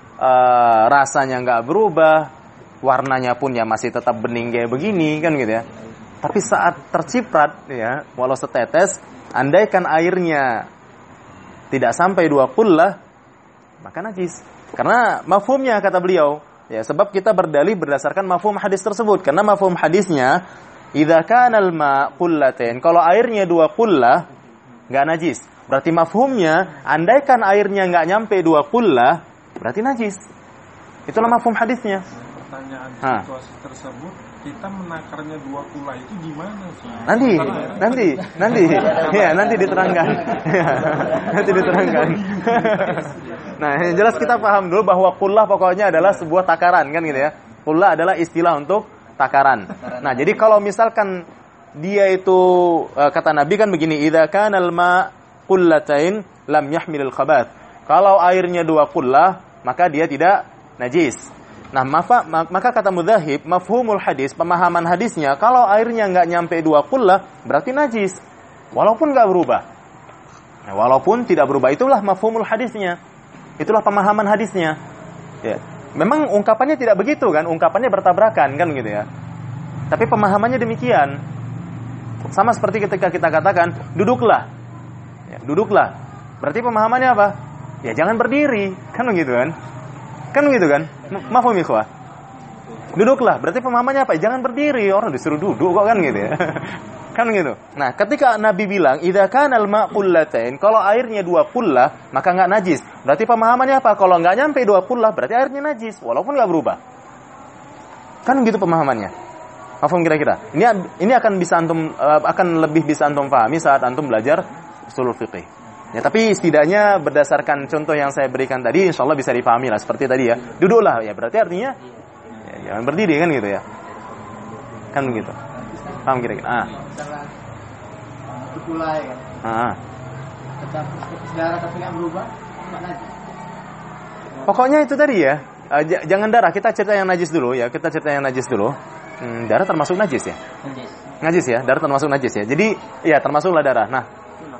rasanya nggak berubah, warnanya pun ya masih tetap bening kayak begini kan gitu ya. Tapi saat terciprat ya, walau setetes, andaikan airnya tidak sampai 2 qullah, maka najis. Karena mafhumnya kata beliau, ya sebab kita berdalih berdasarkan mafhum hadis tersebut. Karena mafhum hadisnya idza kana al-ma' qullatain, kalau airnya 2 qullah enggak najis. Berarti mafhumnya andaikan airnya enggak nyampe 2 qullah berarti najis. Itulah mafhum hadisnya. Pertanyaan situasi tersebut, kita menakarnya 2 qullah itu gimana sih? Nanti. Ya, nanti diterangkan. Nanti diterangkan. Nah, yang jelas kita paham dulu bahwa qullah pokoknya adalah sebuah takaran kan gitu ya. Qullah adalah istilah untuk takaran. Nah, jadi kalau misalkan dia itu kata Nabi kan begini, idza kana al-ma' qullatain lam yahmilul khabath. Kalau airnya 2 qullah, maka dia tidak najis. Nah, maka kata Mudzahib, mafhumul hadis, pemahaman hadisnya, kalau airnya nggak nyampe 2 qullah, berarti najis. Walaupun nggak berubah. Nah, walaupun tidak berubah, itulah mafhumul hadisnya. Itulah pemahaman hadisnya. Ya. Memang ungkapannya tidak begitu kan, ungkapannya bertabrakan kan gitu ya. Tapi pemahamannya demikian. Sama seperti ketika kita katakan, duduklah. Ya, duduklah. Berarti pemahamannya apa? Ya jangan berdiri, kan begitu kan? Kan begitu kan? Mafhum ikhwah. Duduklah, berarti pemahamannya apa? Jangan berdiri, orang disuruh duduk kok kan gitu ya. Kan gitu. Nah, ketika Nabi bilang idza kana al-ma'u qullatain, kalau airnya 2 qullah, maka enggak najis. Berarti pemahamannya apa? Kalau enggak nyampe 2 qullah, berarti airnya najis walaupun enggak berubah. Kan gitu pemahamannya. Mafhum kira-kira? Ini akan bisa antum akan lebih bisa antum pahami saat antum belajar ushul fiqih. Ya, tapi setidaknya berdasarkan contoh yang saya berikan tadi, insyaallah bisa dipahami lah seperti tadi ya. Duduklah, ya berarti artinya ya, jangan berdiri kan gitu ya. Kan begitu. Paham kira-kira? Misalnya kulai kan. Darah tapi nggak berubah, nggak najis. Pokoknya itu tadi ya. Jangan darah, kita cerita yang najis dulu ya. Kita cerita yang najis dulu. Darah termasuk najis ya? Najis ya, darah termasuk najis ya. Jadi ya termasuklah darah. Nah,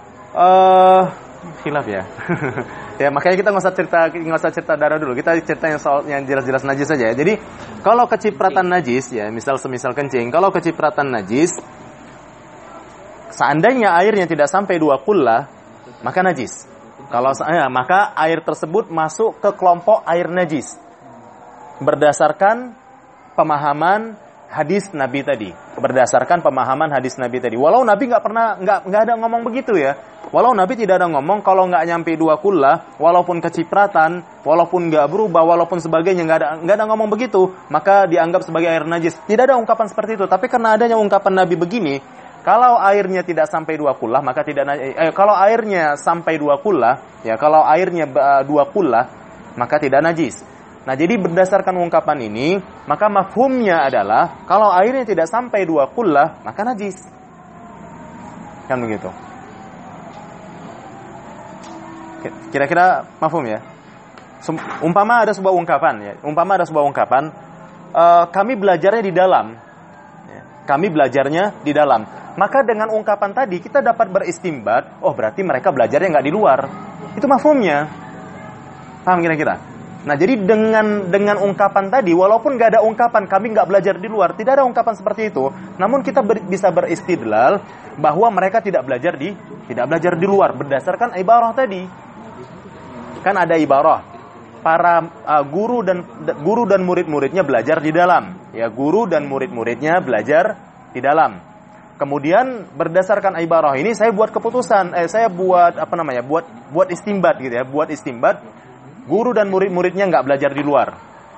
khilaf ya. Ya makanya kita nggak usah cerita darah dulu. Kita cerita yang soal yang jelas-jelas najis saja ya. Jadi kalau kecipratan najis ya, semisal kencing, kalau kecipratan najis, seandainya airnya tidak sampai 2 qullah, maka najis. Kalau maka air tersebut masuk ke kelompok air najis. Berdasarkan pemahaman hadis Nabi tadi. Berdasarkan pemahaman hadis Nabi tadi. Walau Nabi nggak ada ngomong begitu ya. Walau Nabi tidak ada ngomong kalau nggak nyampe 2 qullah, walaupun kecipratan, walaupun nggak berubah, walaupun sebagainya, nggak ada ngomong begitu, maka dianggap sebagai air najis. Tidak ada ungkapan seperti itu. Tapi karena adanya ungkapan Nabi begini, kalau airnya tidak sampai 2 qullah, maka tidak kalau airnya sampai 2 qullah, ya kalau airnya 2 qullah, maka tidak najis. Nah, jadi berdasarkan ungkapan ini, maka mafhumnya adalah kalau airnya tidak sampai 2 qullah, maka najis. Kan begitu. Kira-kira mafhum ya? Umpama ada sebuah ungkapan ya. Kami belajarnya di dalam. Ya. Kami belajarnya di dalam. Maka dengan ungkapan tadi kita dapat beristimbat, oh berarti mereka belajarnya nggak di luar. Itu mafhumnya. Paham kira-kira? Nah, jadi dengan ungkapan tadi, walaupun nggak ada ungkapan kami nggak belajar di luar, tidak ada ungkapan seperti itu, namun kita bisa beristidlal bahwa mereka tidak belajar di luar berdasarkan ibarah tadi. Kan ada ibarah, para guru dan murid-muridnya belajar di dalam. Ya, guru dan murid-muridnya belajar di dalam. Kemudian berdasarkan ibarah ini saya buat keputusan, saya buat buat istimbat gitu ya, buat istimbat. Guru dan murid-muridnya nggak belajar di luar.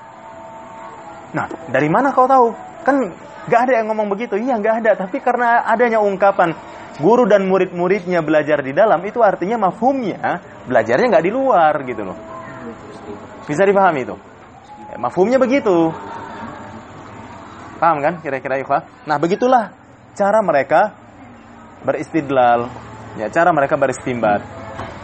Nah, dari mana kau tahu? Kan nggak ada yang ngomong begitu. Iya, nggak ada. Tapi karena adanya ungkapan guru dan murid-muridnya belajar di dalam, itu artinya mafhumnya belajarnya nggak di luar gitu loh. Bisa dipahami itu? Ya, mafhumnya begitu. Paham kan kira-kira ikhwah? Nah, begitulah cara mereka beristidlal. Ya, cara mereka beristimbat.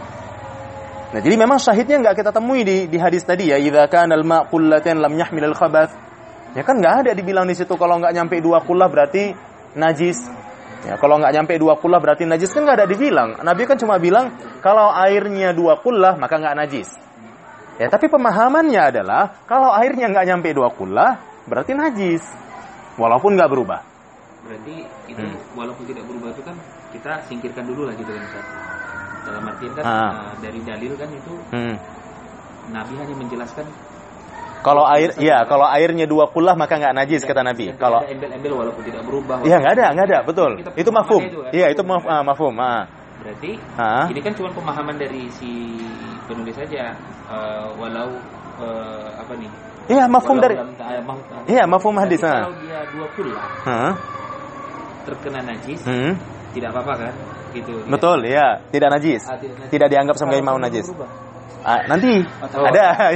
Nah, jadi memang syahidnya nggak kita temui di hadis tadi ya, idza kana al-ma' qullatan lam yahmil al-khabath. Ya kan nggak ada dibilang di situ kalau nggak nyampe 2 qullah berarti najis. Ya, kalau nggak nyampe 2 qullah berarti najis, kan nggak ada dibilang. Nabi kan cuma bilang kalau airnya 2 qullah maka nggak najis. Ya, tapi pemahamannya adalah kalau airnya nggak nyampe 2 qullah berarti najis. Walaupun nggak berubah. Berarti itu walaupun tidak berubah itu kan kita singkirkan dulu lah gitu kan Ustaz. Dalam artian kan dari dalil kan itu Nabi hanya menjelaskan kalau airnya 2 qullah maka nggak najis kata Nabi. Kalau embel-embel walaupun tidak berubah. Iya, nggak ada, betul. Itu mafhum. Iya, itu mafhum. Berarti ini kan cuma pemahaman dari si penulis saja, walau apa nih? Iya, mafhum dari. Iya, mafhum hadis. Kalau dia 2 qullah terkena najis, tidak apa-apa kan? Gitu, betul ya, tidak najis, tidak dianggap sebagai mau najis. Nanti ada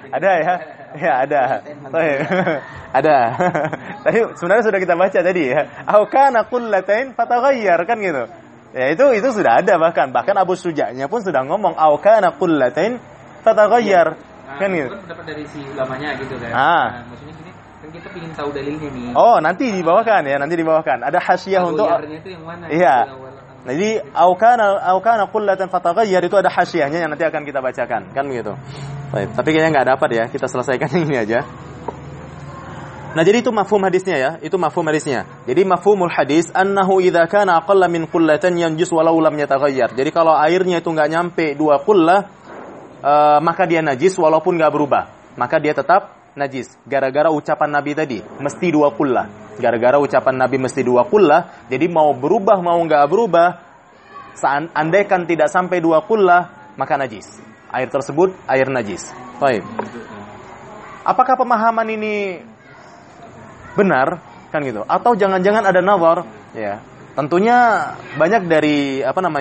ada. Tadi sebenarnya sudah kita baca tadi ya, au kana qullatain fataghayyar kan gitu ya, itu sudah ada, bahkan Abu Suja'nya pun sudah ngomong au kana qullatain fataghayyar. Kan gitu. Kan pendapat dari si ulamanya gitu kan. Maksudnya gini, kan kita ingin tahu dalilnya nih. Oh, nanti dibawakan ya, nanti dibawakan. Ada hasyiah untuk itu yang mana? Iya. Nah, jadi au kana qullatan fataghayyar itu ada hasyiyahnya yang nanti akan kita bacakan, kan begitu. Baik, tapi kayaknya enggak dapat ya, kita selesaikan yang ini aja. Nah, jadi itu mafhum hadisnya ya, itu mafhum hadisnya. Jadi mafhumul hadis annahu idza kana aqalla min qullatan yanjus walau lam yataghayyar. Jadi kalau airnya itu enggak nyampe 2 qullah, maka dia najis walaupun enggak berubah. Maka dia tetap najis. Gara-gara ucapan Nabi tadi, mesti 2 qullah. Gara-gara ucapan Nabi mesti 2 qullah, jadi mau berubah mau enggak berubah, andaikan tidak sampai 2 qullah, maka najis. Air tersebut air najis. Baik. Apakah pemahaman ini benar, kan gitu? Atau jangan-jangan ada nazar, ya. Tentunya banyak dari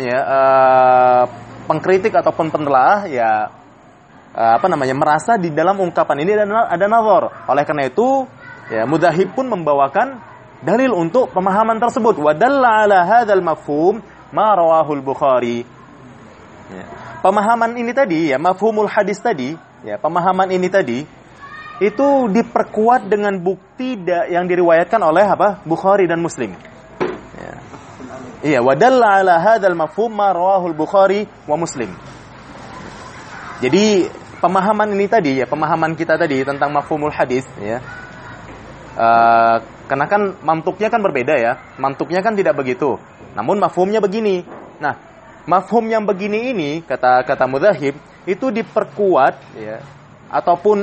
pengkritik ataupun penelaah ya merasa di dalam ungkapan ini ada nazar. Oleh karena itu, ya Mudzahib pun membawakan dalil untuk pemahaman tersebut. Wa dalla ala hadzal mafhum ma rawahul Bukhari. Ya. Pemahaman ini tadi ya, mafhumul hadis tadi, ya, pemahaman ini tadi itu diperkuat dengan bukti yang diriwayatkan oleh Bukhari dan Muslim. Ya. Iya, wa dalla ala hadzal mafhum ma rawahul Bukhari wa Muslim. Jadi pemahaman ini tadi ya, pemahaman kita tadi tentang mafhumul hadis ya. Karena kan mantuknya kan berbeda ya. Mantuknya kan tidak begitu. Namun mafhumnya begini. Nah, mafhum yang begini ini kata Mudzahib itu diperkuat ya, ataupun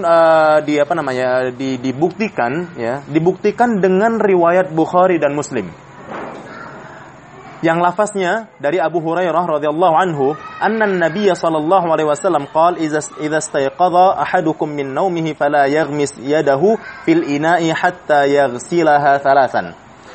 dibuktikan dengan riwayat Bukhari dan Muslim. Yang lafaznya dari Abu Hurairah radhiyallahu anhu, annan Nabiy sallallahu alaihi wasallam qala idza istayqadha ahadukum min naumihi fala yaghmis yadahu fil ina'i hatta yaghsilaha thalathan.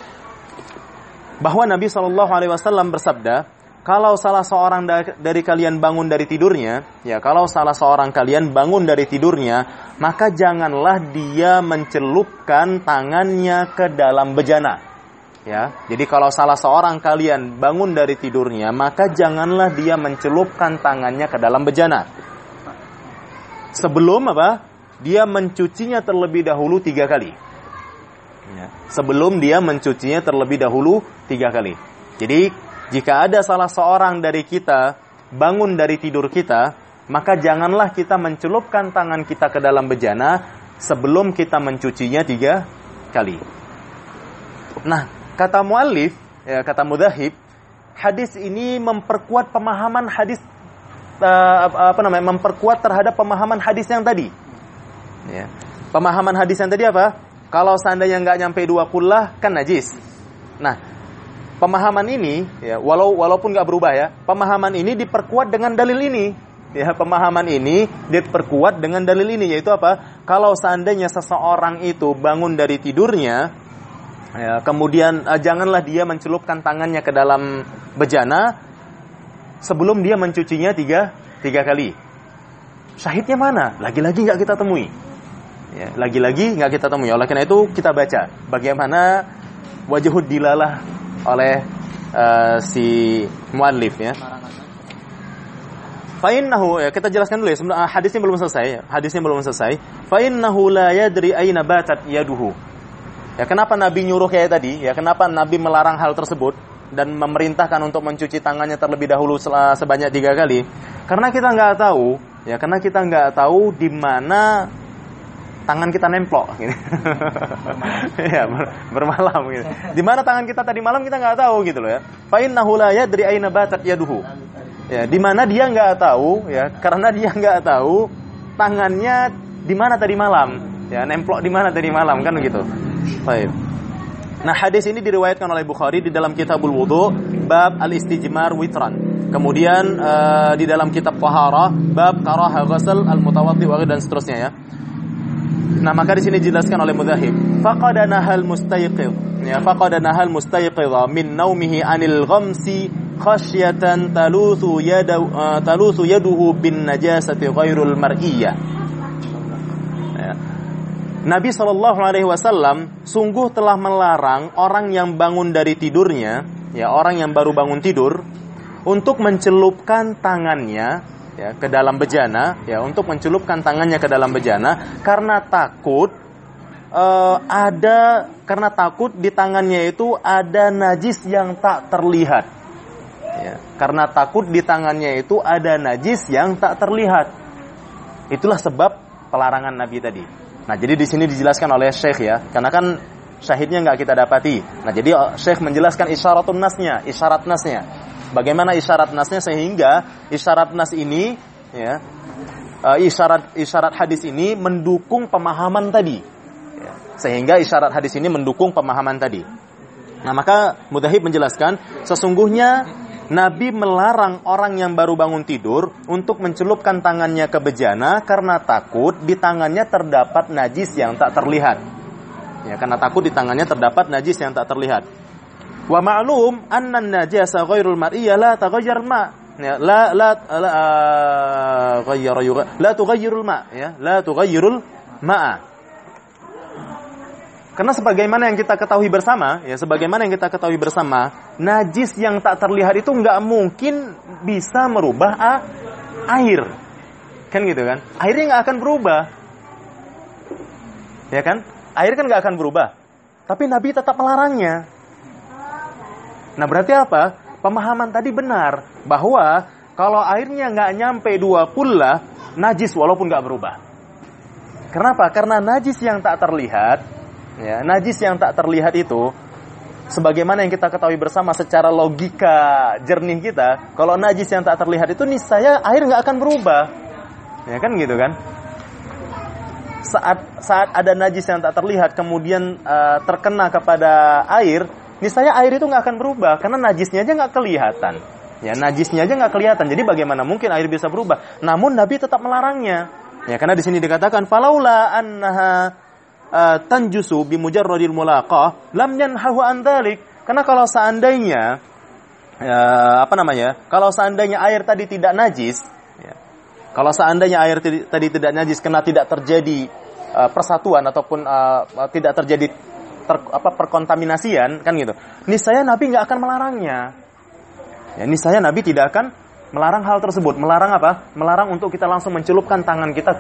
Bahwa Nabi sallallahu alaihi wasallam bersabda, kalau salah seorang dari kalian bangun dari tidurnya, ya kalau salah seorang kalian bangun dari tidurnya, maka janganlah dia mencelupkan tangannya ke dalam bejana. Ya, jadi kalau salah seorang kalian bangun dari tidurnya, maka janganlah dia mencelupkan tangannya ke dalam bejana. Sebelum dia mencucinya terlebih dahulu 3 kali. Ya, sebelum dia mencucinya terlebih dahulu 3 kali. Jadi jika ada salah seorang dari kita bangun dari tidur kita, maka janganlah kita mencelupkan tangan kita ke dalam bejana sebelum kita mencucinya 3 kali. Nah, kata muallif, ya, kata Mudzahib, hadis ini memperkuat pemahaman hadis, memperkuat terhadap pemahaman hadis yang tadi. Ya. Pemahaman hadis yang tadi apa? Kalau seandainya nggak nyampe 2 qullah kan najis. Nah, pemahaman ini, ya, walaupun nggak berubah ya, pemahaman ini diperkuat dengan dalil ini. Ya, pemahaman ini diperkuat dengan dalil ini, yaitu apa? Kalau seandainya seseorang itu bangun dari tidurnya, ya, kemudian janganlah dia mencelupkan tangannya ke dalam bejana sebelum dia mencucinya 3 kali. Syahidnya mana? Lagi-lagi nggak kita temui. Ya, lagi-lagi nggak kita temui. Oleh karena itu kita baca bagaimana wajhud dilalah oleh si muallif ya. Fa innahu, ya, kita jelaskan dulu ya, hadisnya belum selesai. Fa innahu la yadri aina batat yaduhu. Ya, kenapa Nabi nyuruh kayak tadi? Ya, kenapa Nabi melarang hal tersebut dan memerintahkan untuk mencuci tangannya terlebih dahulu sebanyak 3 kali? Karena kita nggak tahu di mana tangan kita nemplok gitu. Ya, bermalam gitu. Di mana tangan kita tadi malam kita nggak tahu gitu loh ya. Fa innahu la yadri aina batat yaduhu. Ya, di mana dia nggak tahu ya, karena dia nggak tahu tangannya di mana tadi malam. Ya, nemplok di mana tadi malam kan begitu. Baik. Nah, hadis ini diriwayatkan oleh Bukhari di dalam Kitabul Wudu, bab al-istijmar witran. Kemudian di dalam kitab Taharah, bab karaha ghusl al-mutawaddi wa dan seterusnya ya. Nah, maka di sini dijelaskan oleh Mudzahib, faqad nahal mustayqidh min naumihi anil ghamsi khasyatan taluthu yaduhu bin najasati ghairul mar'iyyah. Ya. Nabi SAW sungguh telah melarang orang yang bangun dari tidurnya, ya, orang yang baru bangun tidur, untuk mencelupkan tangannya ya ke dalam bejana, ya untuk mencelupkan tangannya ke dalam bejana karena takut di tangannya itu ada najis yang tak terlihat. Ya, karena takut di tangannya itu ada najis yang tak terlihat. Itulah sebab pelarangan Nabi tadi. Nah, jadi di sini dijelaskan oleh Syekh ya, karena kan syahidnya nggak kita dapati. Nah, jadi Syekh menjelaskan isyaratun nasnya, isyarat nasnya. Bagaimana isyarat nasnya sehingga isyarat nas ini, ya, isyarat hadis ini mendukung pemahaman tadi. Ya, sehingga isyarat hadis ini mendukung pemahaman tadi. Nah, maka Mudahib menjelaskan sesungguhnya Nabi melarang orang yang baru bangun tidur untuk mencelupkan tangannya ke bejana karena takut di tangannya terdapat najis yang tak terlihat. Ya, karena takut di tangannya terdapat najis yang tak terlihat. Wa ma'lum anna an-najasa ghairul mar'iyya la taghayyar ma. Ya, la tughayyirul ma, ya, la tughayyirul ma'a. Karena sebagaimana yang kita ketahui bersama, ya sebagaimana yang kita ketahui bersama, najis yang tak terlihat itu nggak mungkin bisa merubah air, kan gitu kan? Airnya nggak akan berubah, ya kan? Air kan nggak akan berubah, tapi Nabi tetap melarangnya. Nah berarti apa? Pemahaman tadi benar bahwa kalau airnya nggak nyampe 2 kullah, najis walaupun nggak berubah. Kenapa? Karena najis yang tak terlihat. Ya, najis yang tak terlihat itu sebagaimana yang kita ketahui bersama secara logika jernih kita, kalau najis yang tak terlihat itu niscaya air nggak akan berubah. Ya kan gitu kan? Saat ada najis yang tak terlihat kemudian terkena kepada air, niscaya air itu nggak akan berubah karena najisnya aja nggak kelihatan. Ya, najisnya aja nggak kelihatan. Jadi bagaimana mungkin air bisa berubah? Namun Nabi tetap melarangnya. Ya, karena di sini dikatakan falaula annaha tanjusu bimujarradil mulaqah lam yanhahu an dzalik. Karena kalau seandainya kalau seandainya air tadi tidak najis, ya, kalau seandainya air tadi tidak najis karena tidak terjadi persatuan ataupun tidak terjadi perkontaminasian, kan gitu, niscaya Nabi nggak akan melarangnya. Ya, niscaya Nabi tidak akan melarang hal tersebut. Melarang apa? Melarang untuk kita langsung mencelupkan tangan kita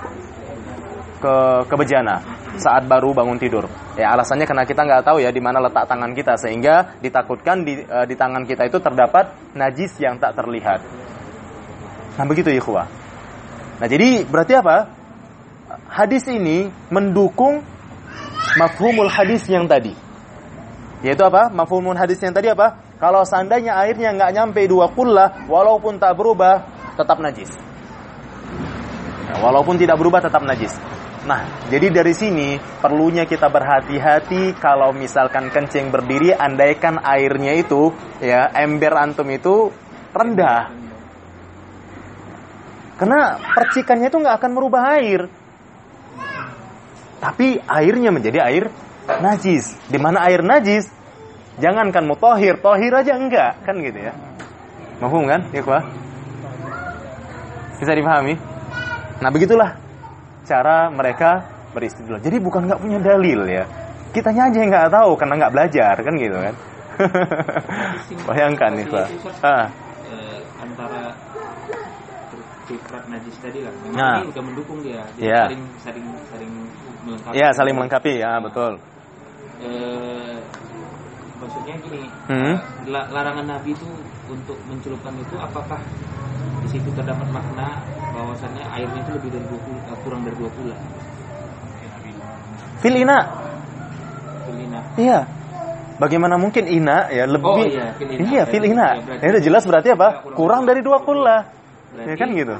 ke bejana saat baru bangun tidur. Ya, alasannya karena kita nggak tahu ya di mana letak tangan kita, sehingga ditakutkan di tangan kita itu terdapat najis yang tak terlihat. Nah, begitu ikhwah. Nah, jadi berarti apa? Hadis ini mendukung mafhumul hadis yang tadi. Yaitu apa? Mafhumul hadis yang tadi apa? Kalau seandainya airnya nggak nyampe 2 kullah, walaupun tak berubah, tetap najis. Nah, walaupun tidak berubah, tetap najis. Nah, jadi dari sini perlunya kita berhati-hati kalau misalkan kencing berdiri, andaikan airnya itu, ya, ember antum itu rendah. Karena percikannya itu nggak akan merubah air. Tapi airnya menjadi air najis. Di mana air najis, jangankan mutahhir, tahir aja enggak, kan gitu ya. Mafhum kan, ikhwah? Bisa dipahami? Nah, begitulah cara mereka beristidlal. Jadi bukan nggak punya dalil ya, kitanya aja yang nggak tahu karena nggak belajar, kan gitu kan. Bayangkan nih Pak. Antara ciprat najis tadi lah, memang nah, ini udah mendukung dia, jadi ya, saling melengkapi. Ya, saling melengkapi ya, betul. Maksudnya gini, larangan Nabi itu untuk mencelupkan itu, apakah di situ terdapat makna bahwasannya airnya itu lebih dari 20, kurang dari 2 kullah? Fil ina. Iya. Bagaimana mungkin ina ya lebih? Oh iya, fil ina. Iya, fil ina. Ya, udah jelas berarti apa? Kurang dari 2 kullah. Ya kan gitu.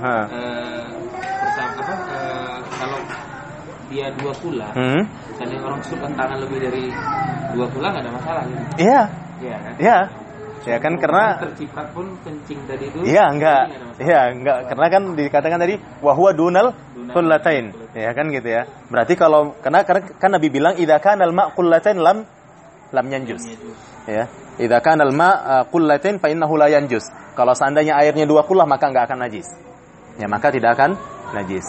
Kalau dia 2 kullah, misalnya orang celupkan tangan lebih dari 2 kullah nggak ada masalah gitu. Iya. Iya kan? Iya. Ya kan karena terciprat pun kencing tadi itu. Iya, enggak. Iya, enggak. Karena kan dikatakan tadi wa huwa dunal qullatain. Ya kan gitu ya. Berarti kalau karena kan Nabi bilang idza kana al ma' qullatain lam yanjus. Ya. Idza kana al ma' qullatain fa innahu la yanjus. Kalau seandainya airnya 2 kullah maka enggak akan najis. Ya, maka tidak akan najis.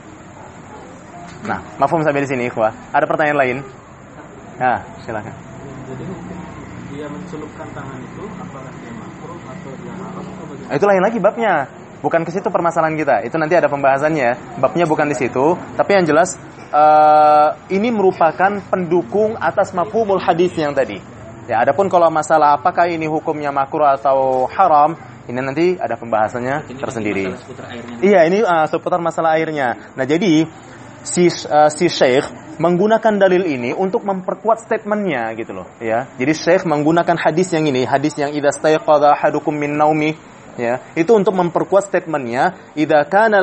Nah, mafhum sampai di sini ikhwah. Ada pertanyaan lain? Nah, silakan. Jadi dia mencelupkan tangan itu apakah dia makruh atau dia haram atau bagaimana? Itu lain lagi babnya. Bukan ke situ permasalahan kita. Itu nanti ada pembahasannya. Babnya bukan di situ. Tapi yang jelas ini merupakan pendukung atas mafhumul hadis yang tadi. Ya, adapun kalau masalah apakah ini hukumnya makruh atau haram, ini nanti ada pembahasannya tersendiri. Iya, ini seputar masalah airnya. Nah, jadi si Syekh menggunakan dalil ini untuk memperkuat statementnya gitu loh, ya. Jadi Syekh menggunakan hadis yang ini, hadis yang idza staiqadha ahadukum min naumi, ya. Itu untuk memperkuat statementnya, idza kana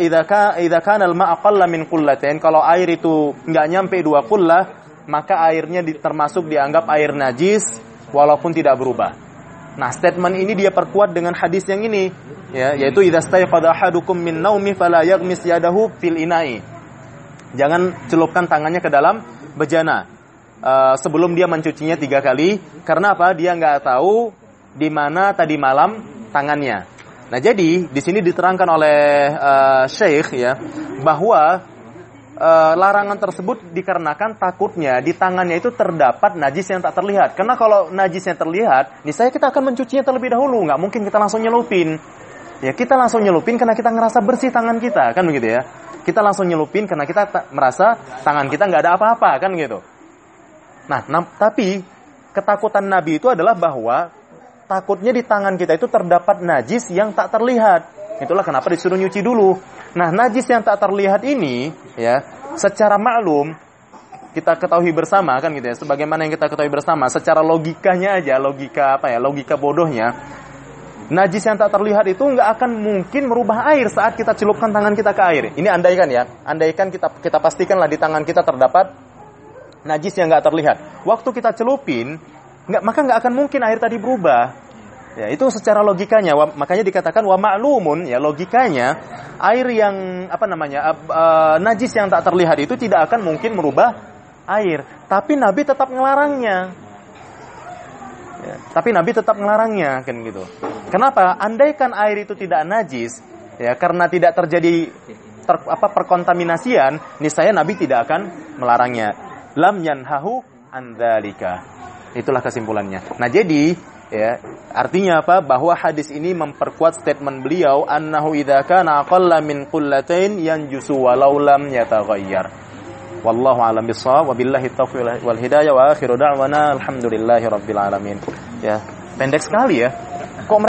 al-ma'a qalla min qullatain, kalau air itu enggak nyampe 2 qullah, maka airnya termasuk dianggap air najis walaupun tidak berubah. Nah, statement ini dia perkuat dengan hadis yang ini, ya, yaitu idza staiqadha ahadukum min naumi fala yaghmis yadahu fil ina'i. Jangan celupkan tangannya ke dalam bejana sebelum dia mencucinya 3 kali. Karena apa? Dia nggak tahu di mana tadi malam tangannya. Nah, jadi di sini diterangkan oleh Syekh, ya, bahwa larangan tersebut dikarenakan takutnya di tangannya itu terdapat najis yang tak terlihat. Karena kalau najisnya terlihat, niscaya kita akan mencucinya terlebih dahulu. Nggak mungkin kita langsung nyelupin. Ya, kita langsung nyelupin karena kita ngerasa bersih tangan kita, kan begitu ya. Kita langsung nyelupin karena kita merasa tangan kita nggak ada apa-apa, kan gitu. Nah, tapi ketakutan Nabi itu adalah bahwa takutnya di tangan kita itu terdapat najis yang tak terlihat. Itulah kenapa disuruh nyuci dulu. Nah, najis yang tak terlihat ini, ya, secara maklum kita ketahui bersama, kan gitu ya. Sebagaimana yang kita ketahui bersama, secara logikanya aja, logika bodohnya, najis yang tak terlihat itu nggak akan mungkin merubah air saat kita celupkan tangan kita ke air. Ini andaikan ya, kita pastikanlah di tangan kita terdapat najis yang nggak terlihat. Waktu kita celupin, maka nggak akan mungkin air tadi berubah. Ya, itu secara logikanya. Makanya dikatakan wa ma'lumun, ya, logikanya air yang najis yang tak terlihat itu tidak akan mungkin merubah air. Tapi Nabi tetap melarangnya. Ya, tapi Nabi tetap melarangnya, kan gitu. Kenapa? Andaikan air itu tidak najis, ya, karena tidak terjadi perkontaminasian, niscaya Nabi tidak akan melarangnya. Lam yanhahu an dzalika. Itulah kesimpulannya. Nah, jadi, ya, artinya apa? Bahwa hadis ini memperkuat statement beliau, annahu idza kana aqalla min qullatain yanjusu walau lam yataghayyar. Wallahu a'lam bishawab, wabillahi taufiq wal hidayah, wa akhiru da'wana alhamdulillahi rabbil alamin. Ya, pendek sekali ya. Kok